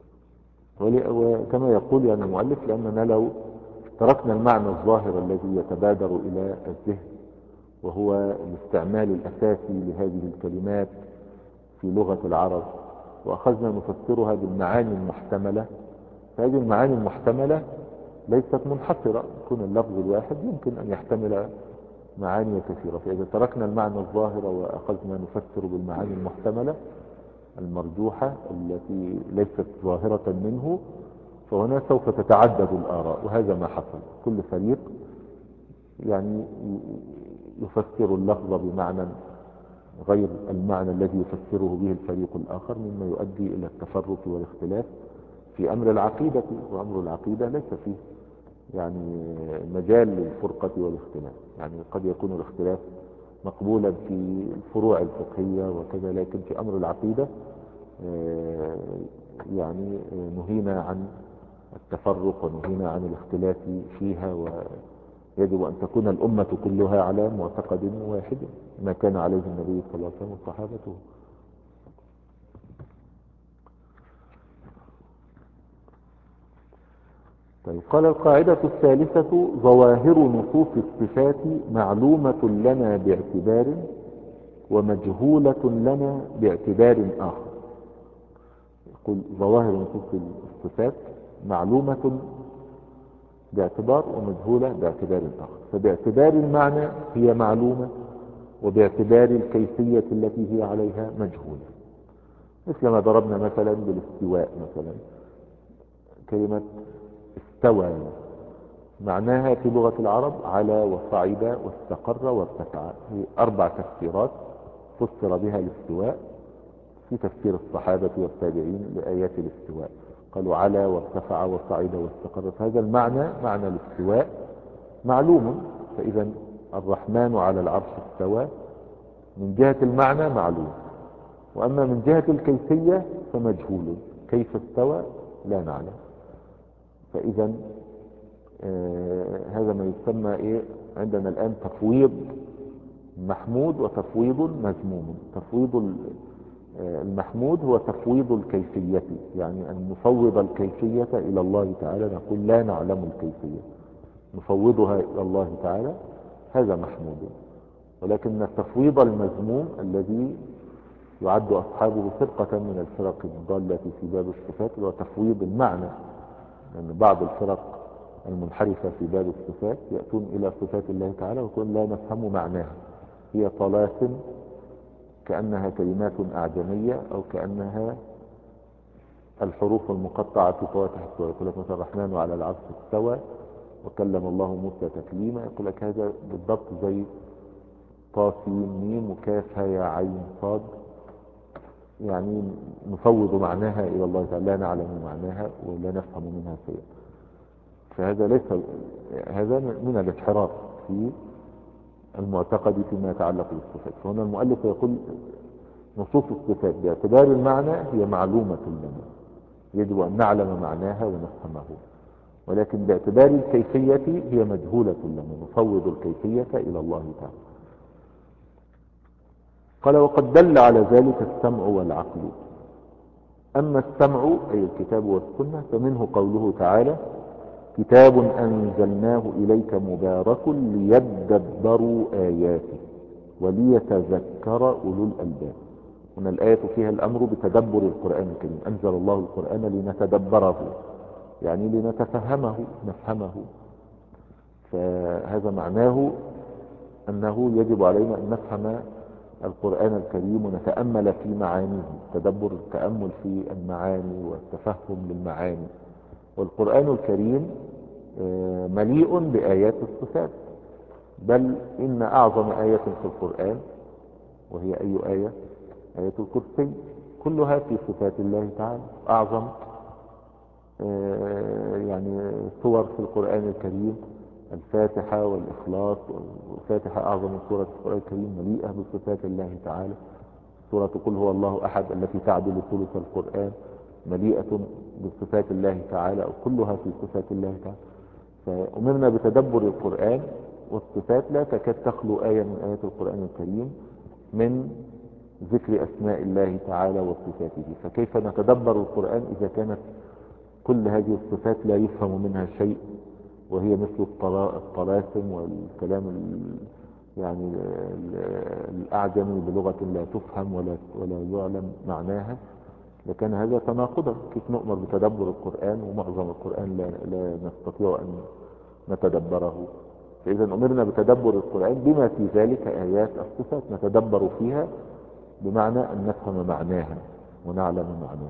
وكما يقول يعني المؤلف لأننا لو تركنا المعنى الظاهر الذي يتبادر إلى الذهن وهو الاستعمال الأساسي لهذه الكلمات في لغة العرب وأخذنا نفسرها بالمعاني المحتملة، فهذه المعاني المحتملة ليست منحصرة، يكون اللفظ الواحد يمكن أن يحتمل معاني كثيرة. فإذا تركنا المعنى الظاهر وأخذنا نفسر بالمعاني المحتملة المرجوحة التي ليست ظاهرة منه، فهنا سوف تتعدد الآراء، وهذا ما حصل. كل فريق يعني يفسر اللفظ بمعنى غير المعنى الذي يفسره به الفريق الآخر، مما يؤدي إلى التفرق والاختلاف في أمر العقيدة. وأمر العقيدة ليس فيه يعني مجال للفرقة والاختلاف، يعني قد يكون الاختلاف مقبولا في الفروع الفقهية وكذا، لكن في أمر العقيدة يعني نهينا عن التفرق ونهينا عن الاختلاف فيها، ويجب أن تكون الأمة كلها على معتقد واحد ما كان عليه النبي صلى الله عليه وسلم وصحابته. طيب، قال القاعدة الثالثة: ظواهر نصوص الصفات معلومة لنا باعتبار ومجهولة لنا باعتبار آخر. يقول ظواهر نصوص الصفات معلومة باعتبار ومجهولة باعتبار آخر. فباعتبار المعنى هي معلومة، وباعتبار الكيفية التي هي عليها مجهولة. مثل ما ضربنا مثلا بالاستواء، مثلا كلمة استوى معناها في لغة العرب على وصعد واستقر وارتفع، هي أربع تفسيرات فسر بها الاستواء في تفسير الصحابة والتابعين لآيات الاستواء. قالوا على وارتفع وصعد واستقر، فهذا المعنى معنى الاستواء معلوم. فإذا الرحمن على العرش استوى من جهة المعنى معلوم، وأما من جهة الكيفية فمجهول، كيف استوى لا نعلم. فإذا آه هذا ما يسمى إيه عندنا الآن تفويض محمود وتفويض مذموم. تفويض المحمود هو تفويض الكيفية، يعني أن نفوض الكيفية إلى الله تعالى، نقول لا نعلم الكيفية نفوضها إلى الله تعالى، هذا محمود. ولكن التفويض المذموم الذي يعد أصحابه فرقة من الفرق الضالة في باب الصفات هو تفويض المعنى، لأن يعني بعض الفرق المنحرفة في باب الصفات يأتون إلى صفات الله تعالى ويقول لا نفهم معناها، هي طلاسم كأنها كلمات أعجمية أو كأنها الحروف المقطعة في فواتح السورة. يقول لك مثلا الرحمن على العرش استوى وكلم الله موسى تكليما، يقول لك هذا بالضبط زي طا سين ميم وكاف يا عين صاد، يعني نفوض معناها إلى الله تعالى، لا نعلم معناها ولا نفهم منها شيئا. فهذا ليس هذا من الانحراف في المعتقد فيما يتعلق بالصفات. فهنا المؤلف يقول نصوص الصفات باعتبار المعنى هي معلومة لنا، يجب أن نعلم معناها ونفهمه، ولكن باعتبار الكيفية هي مجهولة لنا، نفوض الكيفية إلى الله تعالى. قال وقد دل على ذلك السمع والعقل. أما السمع أي الكتاب والسنة فمنه قوله تعالى كتاب أنزلناه إليك مبارك ليدبروا آياته وليتذكر أولو الألباب. هنا الآية فيها الأمر بتدبر القرآن الكريم، أنزل الله القرآن لنتدبره يعني لنتفهمه نفهمه. فهذا معناه أنه يجب علينا أن نفهم القرآن الكريم ونتأمل في معانيه، تدبر التأمل في المعاني والتفهم للمعاني. والقرآن الكريم مليء بآيات الصفات، بل إن أعظم آية في القرآن وهي أي آية؟ آية الكرسي، كلها في صفات الله تعالى. أعظم يعني صور في القرآن الكريم الفاتحة والإخلاص، والفاتحة أعظم سورة في القرآن الكريم مليئة بصفات الله تعالى. سورة قل هو الله أحد التي تعدل ثلث القرآن مليئة بصفات الله تعالى، أو كلها في صفات الله تعالى. فأمرنا بتدبر القرآن، والصفات لا تكاد تخلو آية من آيات القرآن الكريم من ذكر أسماء الله تعالى وصفاته. فكيف نتدبر القرآن إذا كانت كل هذه الصفات لا يفهم منها شيء، وهي مثل الطلاسم والكلام يعني الأعجمي بلغة لا تفهم ولا ولا يعلم معناها، لكن هذا تناقضا. كيف نؤمر بتدبر القرآن ومعظم القرآن لا, لا نستطيع أن نتدبره؟ فإذا أمرنا بتدبر القرآن بما في ذلك آيات الصفات نتدبر فيها، بمعنى أن نفهم معناها ونعلم معناها.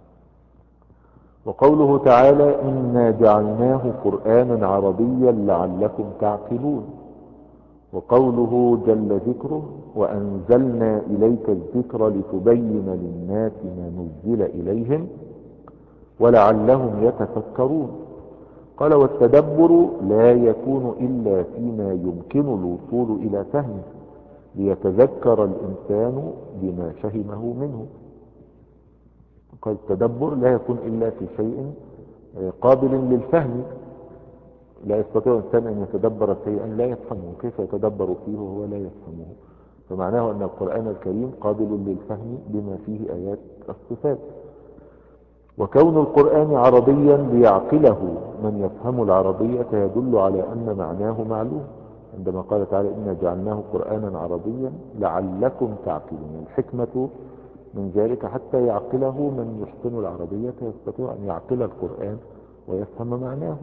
وقوله تعالى إنا جعلناه قرآنا عربيا لعلكم تعقلون. وقوله جل ذكره وأنزلنا إليك الذكر لتبين للناس ما نزل إليهم ولعلهم يتفكرون. قال والتدبر لا يكون إلا فيما يمكن الوصول إلى فهمه ليتذكر الإنسان بما فهمه منه. قال التدبر لا يكون إلا في شيء قابل للفهم. لا يستطيع الإنسان أن يتدبر شيئا لا يفهمه، كيف يتدبر فيه وهو لا يفهمه؟ فمعناه أن القرآن الكريم قابل للفهم بما فيه آيات الصفات. وكون القرآن عربيا ليعقله من يفهم العربية يدل على أن معناه معلوم، عندما قال تعالى إنا جعلناه قرآنا عربيا لعلكم تعقلون. الحكمة من ذلك حتى يعقله من يحسن العربية يستطيع أن يعقل القرآن ويفهم معناه،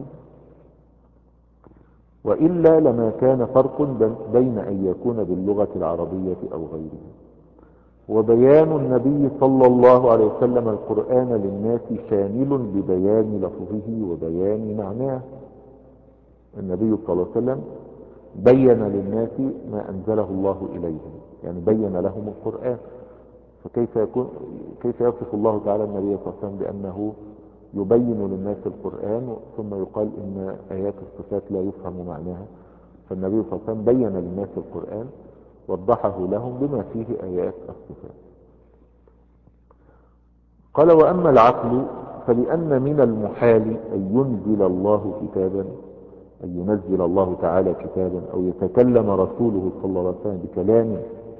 وإلا لما كان فرق بين أن يكون باللغة العربية أو غيرها. وبيان النبي صلى الله عليه وسلم القرآن للناس شامل لبيان لفظه وبيان معناه. النبي صلى الله عليه وسلم بين للناس ما أنزله الله إليهم، يعني بين لهم القرآن. فكيف يكون كيف يصف الله تعالى النبي صلى الله عليه وسلم بأنه يبين للناس القرآن ثم يقال إن آيات الصفات لا يفهم معناها؟ فالنبي صلى الله عليه وسلم بين للناس القرآن وضحه لهم بما فيه آيات الصفات. قال وأما العقل فلأن من المحال أن ينزل الله كتابا أن ينزل الله تعالى كتابا أو يتكلم رسوله صلى الله عليه وسلم بكلام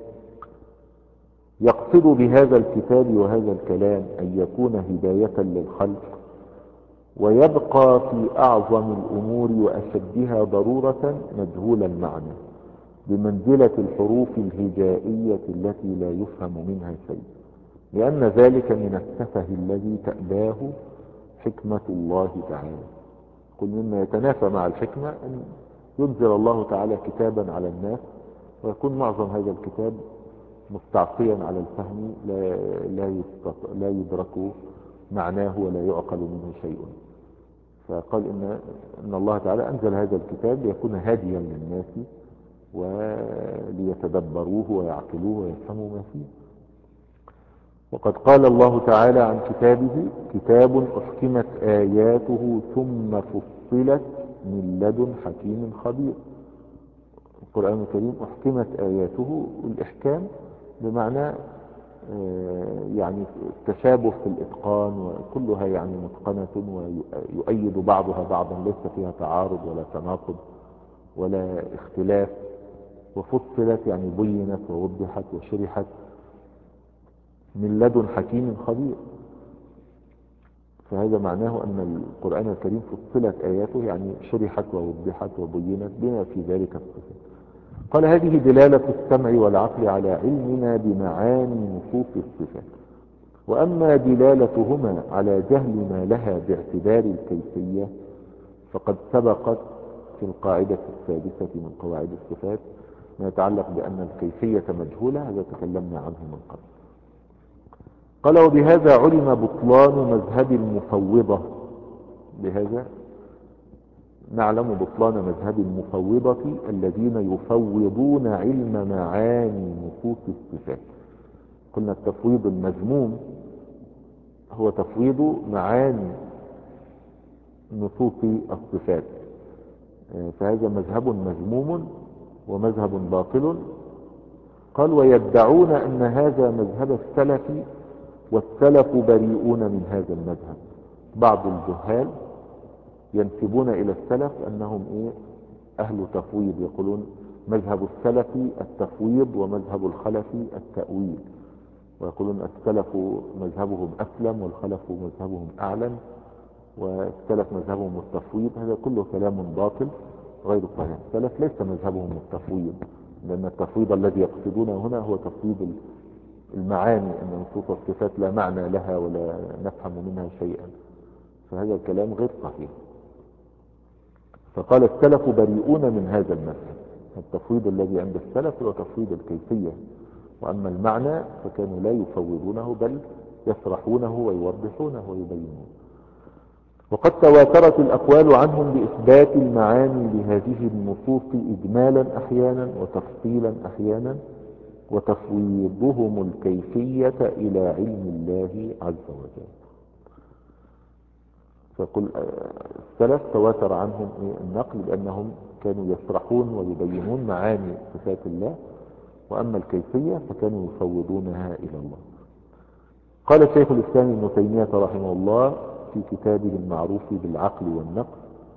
يقصد بهذا الكتاب وهذا الكلام أن يكون هداية للخلق، ويبقى في أعظم الأمور وأشدها ضرورة مجهول المعنى بمنزلة الحروف الهجائية التي لا يفهم منها شيء، لأن ذلك من السفه الذي تأباه حكمة الله تعالى. كل مما يتنافى مع الحكمة أن ينزل الله تعالى كتابا على الناس ويكون معظم هذا الكتاب مستعصيا على الفهم، لا, لا, لا يدرك معناه ولا يعقل منه شيء. فقال إن, إن الله تعالى أنزل هذا الكتاب ليكون هاديا للناس وليتدبروه ويعقلوه ويفهموا ما فيه. وقد قال الله تعالى عن كتابه كتاب أحكمت آياته ثم فصلت من لدن حكيم خبير. القرآن الكريم أحكمت آياته، الإحكام بمعنى يعني التشابه في الإتقان، وكلها يعني متقنة ويؤيد بعضها بعضا، ليس فيها تعارض ولا تناقض ولا اختلاف. وفصلت يعني بينت ووضحت وشرحت من لدن حكيم خبير. فهذا معناه أن القرآن الكريم فصلت آياته يعني شرحت ووضحت وبينت بما في ذلك الصفات. قال هذه دلالة السمع والعقل على علمنا بمعاني نصوص الصفات. وأما دلالتهما على جهل ما لها باعتبار الكيفية فقد سبقت في القاعدة السادسة من قواعد الصفات ما يتعلق بأن الكيفية مجهولة، هذا تكلمنا عنه من قبل. قال وبهذا علم بطلان مذهب المفوضة، بهذا نعلم بطلان مذهب المفوضة الذين يفوضون علم معاني نصوص الصفات. قلنا التفويض المذموم هو تفويض معاني نصوص الصفات، فهذا مذهب مذموم ومذهب باطل قال ويدعون أن هذا مذهب السلف والسلف بريئون من هذا المذهب. بعض الجهال ينسبون إلى السلف أنهم إيه؟ أهل تفويض، يقولون مذهب السلف التفويض ومذهب الخلف التأويل، ويقولون السلف مذهبهم أسلم والخلف مذهبهم أعلن والسلف مذهبهم التفويض. هذا كله كلام باطل غير صحيح. السلف ليس مذهبهم التفويض، لأن التفويض الذي يقصدونه هنا هو تفويض المعاني، أن نصوص الصفات لا معنى لها ولا نفهم منها شيئا، فهذا الكلام غير صحيح. فقال السلف بريئون من هذا المذهب. التفويض الذي عند السلف هو تفويض الكيفية، وأما المعنى فكانوا لا يفوضونه بل يشرحونه ويوضحونه ويبينونه. وقد تواترت الأقوال عنهم بإثبات المعاني لهذه النصوص إجمالا أحيانا وتفصيلا أحيانا، وتفويضهم الكيفية إلى علم الله عز وجل. فقل السلف تواتر عنهم النقل بأنهم كانوا يشرحون ويبينون معاني صفات الله، وأما الكيفية فكانوا يفوضونها إلى الله. قال الشيخ الإسلام ابن تيمية رحمه الله في كتابه المعروف بالعقل والنقل،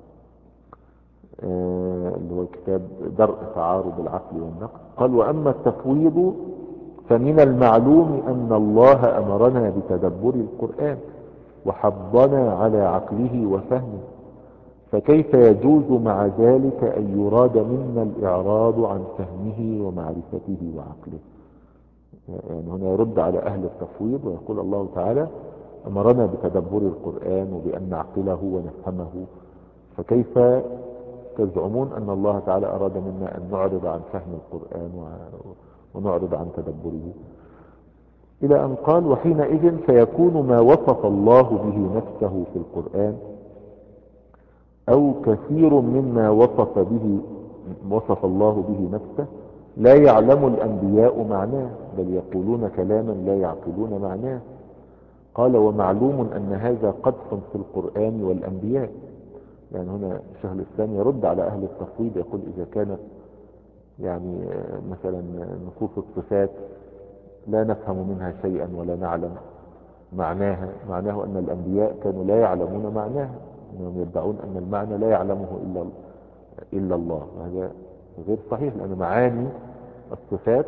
اللي هو كتاب درء تعارض العقل والنقل، قال وأما التفويض فمن المعلوم أن الله أمرنا بتدبر القرآن وحضنا على عقله وفهمه، فكيف يجوز مع ذلك أن يراد منا الإعراض عن فهمه ومعرفته وعقله؟ يعني هنا يرد على أهل التفويض ويقول الله تعالى أمرنا بتدبر القرآن وبأن نعقله ونفهمه، فكيف تزعمون أن الله تعالى أراد منا أن نعرض عن فهم القرآن ونعرض عن تدبره؟ إلى أن قال وحينئذ فيكون ما وصف الله به نفسه في القرآن أو كثير مما وصف به وصف الله به نفسه لا يعلم الأنبياء معناه، بل يقولون كلاما لا يعقلون معناه. قال ومعلوم أن هذا قدح في القرآن والأنبياء. يعني هنا الشيخ الإسلام يرد على أهل التفويض، يقول إذا كانت يعني مثلا نصوص الصفات لا نفهم منها شيئا ولا نعلم معناها، معناه أن الأنبياء كانوا لا يعلمون معناها، أنهم يدعون أن المعنى لا يعلمه إلا إلا الله. هذا غير صحيح، لأن معاني الصفات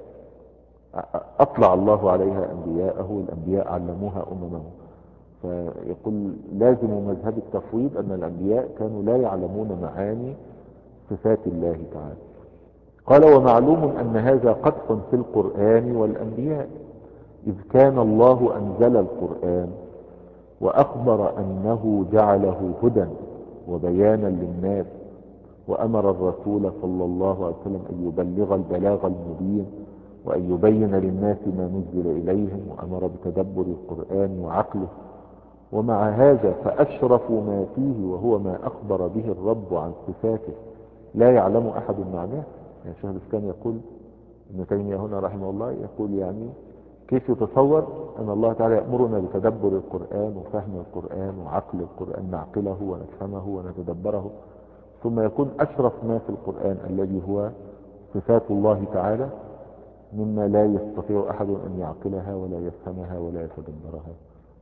أطلع الله عليها أنبياءه والأنبياء علموها أممهم. فيقول لازم مذهب التفويض أن الأنبياء كانوا لا يعلمون معاني صفات الله تعالى. قال ومعلوم أن هذا قدح في القرآن والأنبياء، إذ كان الله أنزل القرآن وأخبر أنه جعله هدى وبيانا للناس، وأمر الرسول صلى الله عليه وسلم أن يبلغ البلاغ المبين وأن يبين للناس ما نزل إليهم، وأمر بتدبر القرآن وعقله. ومع هذا فأشرف ما فيه وهو ما أخبر به الرب عن صفاته لا يعلم أحد معناه. يعني شيخ الإسلام يقول ابن تيمية هنا رحمه الله يقول يعني كيف يتصور أن الله تعالى يأمرنا بتدبر القرآن وفهم القرآن وعقل القرآن، نعقله ونفهمه ونتدبره، ثم يكون أشرف ما في القرآن الذي هو صفات الله تعالى مما لا يستطيع أحد أن يعقلها ولا يفهمها ولا يتدبرها.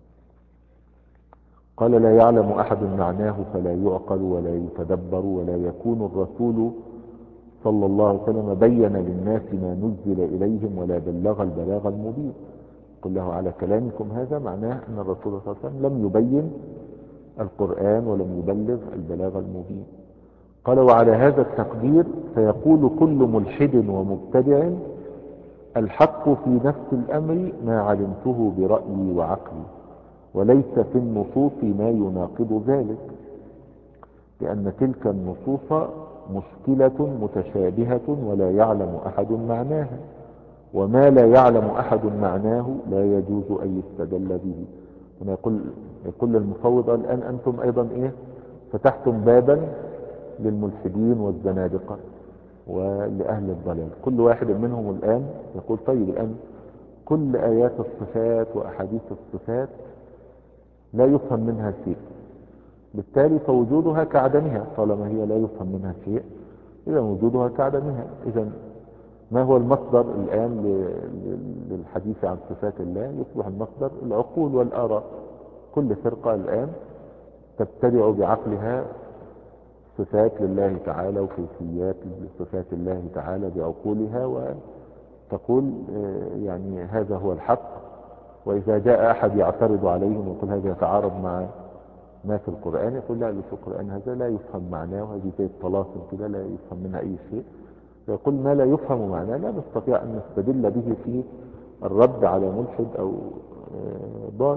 قال لا يعلم أحد معناه فلا يعقل ولا يتدبر، ولا يكون الرسول صلى الله عليه وسلم بين للناس ما نزل إليهم ولا بلغ البلاغ المبين. قل له على كلامكم هذا معناه أن الرسول صلى الله عليه وسلم لم يبين القرآن ولم يبلغ البلاغ المبين. قال وعلى هذا التقدير فيقول كل ملحد ومبتدع الحق في نفس الأمر ما علمته برأيي وعقلي، وليس في النصوص ما يناقض ذلك، لأن تلك النصوص مشكلة متشابهة ولا يعلم أحد معناها، وما لا يعلم أحد معناه لا يجوز أن يستدل به. هنا يقول يقول المفوضة الآن أنتم أيضا إيه فتحتم بابا للملحدين والزنادقة ولأهل الضلال. كل واحد منهم الآن يقول طيب الآن كل آيات الصفات وأحاديث الصفات لا يفهم منها شيء، بالتالي فوجودها كعدمها. طالما هي لا يفهم منها شيء إذا وجودها كعدمها. إذا ما هو المصدر الآن ل- للحديث عن صفات الله؟ يصبح المصدر العقول والآراء. كل فرقة الآن تبتدع بعقلها صفات لله تعالى وكيفيات لصفات الله تعالى بعقولها، وتقول آه، يعني هذا هو الحق. وإذا جاء أحد يعترض عليهم ويقول هذا يتعارض مع ما في القرآن، يقول لا، اللي في القرآن هذا لا يفهم معناه، وهذه زي الطلاسم كده لا يفهم منها أي شيء. يقول ما لا يفهم معناه لا نستطيع أن نستدل به في الرد على ملحد أو آه، ضال.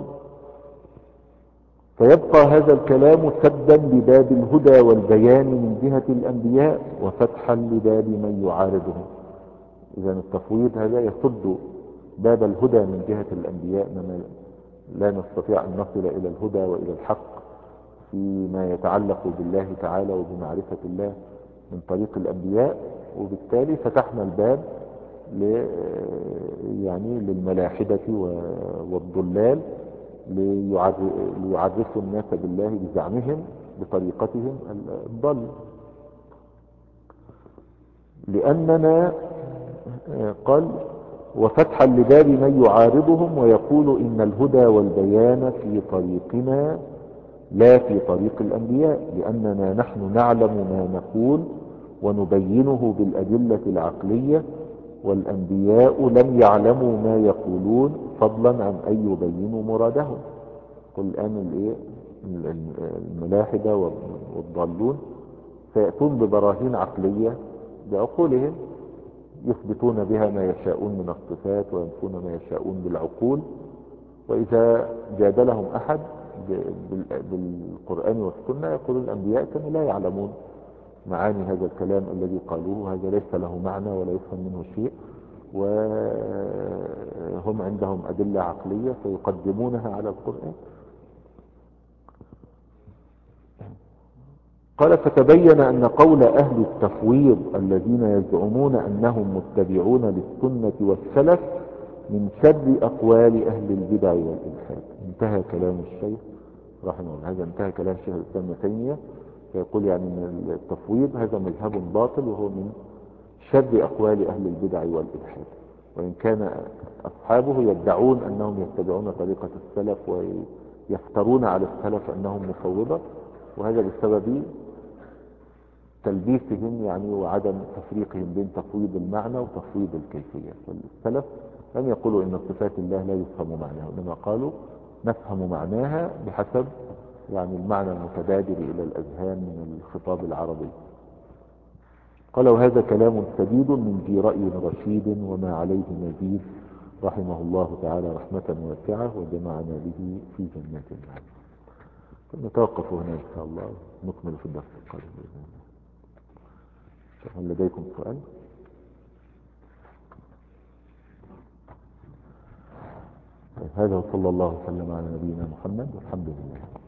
فيبقى هذا الكلام سدا لباب الهدى والبيان من جهة الأنبياء، وفتحا لباب من يعارضهم. إذا التفويض هذا يسد باب الهدى من جهة الأنبياء، إنما لا نستطيع أن نصل إلى الهدى وإلى الحق فيما يتعلق بالله تعالى وبمعرفة الله من طريق الأنبياء، وبالتالي فتحنا الباب ل يعني للملاحدة والضلال ليعر- ليعرفوا الناس بالله بزعمهم بطريقتهم الضل. لأننا آه، قال وفتحا لباب من يعارضهم ويقول إن الهدى والبيان في طريقنا لا في طريق الأنبياء، لأننا نحن نعلم ما نقول ونبينه بالأدلة العقلية، والأنبياء لم يعلموا ما يقولون فضلا عن أن يبينوا مرادهم. قل الآن الإيه؟ الملاحدة والضالون سيأتون ببراهين عقلية بعقولهم يثبتون بها ما يشاءون من الصفات وينفون ما يشاءون بالعقول. وإذا جادلهم أحد بالقرآن والسنة يقول الأنبياء كانوا لا يعلمون معاني هذا الكلام الذي قالوه، هذا ليس له معنى ولا يفهم منه شيء، وهم عندهم أدلة عقلية فيقدمونها على القرآن. قال فتبين أن قول أهل التفويض الذين يزعمون أنهم متبعون للسنة والسلف من شر أقوال أهل البدع والإلحاد. انتهى كلام الشيخ رحمه الله. هذا انتهى كلام الشيخ الإسلام ابن تيمية، فيقول يعني أن التفويض هذا مذهب باطل وهو من شر أقوال أهل البدع والإلحاد، وإن كان أصحابه يدعون أنهم يتبعون طريقة السلف ويفترون على السلف أنهم مفوضة، وهذا بسبب تلبيسهم يعني وعدم تفريقهم بين تفويض المعنى وتفويض الكيفية. فالسلف لم يقولوا إن صفات الله لا يفهم معناها، إنما قالوا نفهم معناها بحسب يعني المعنى المتبادر إلى الأذهان من الخطاب العربي. قال وهذا كلام سديد من ذي رأي رشيد وما عليه مزيد، رحمه الله تعالى رحمة واسعة وجمعنا به في جنات النعيم. نتوقف هنا إن شاء الله، نكمل في الدرس القادم بإذن الله. هل لديكم سؤال؟ هذا صلى الله وسلم على نبينا محمد والحمد لله.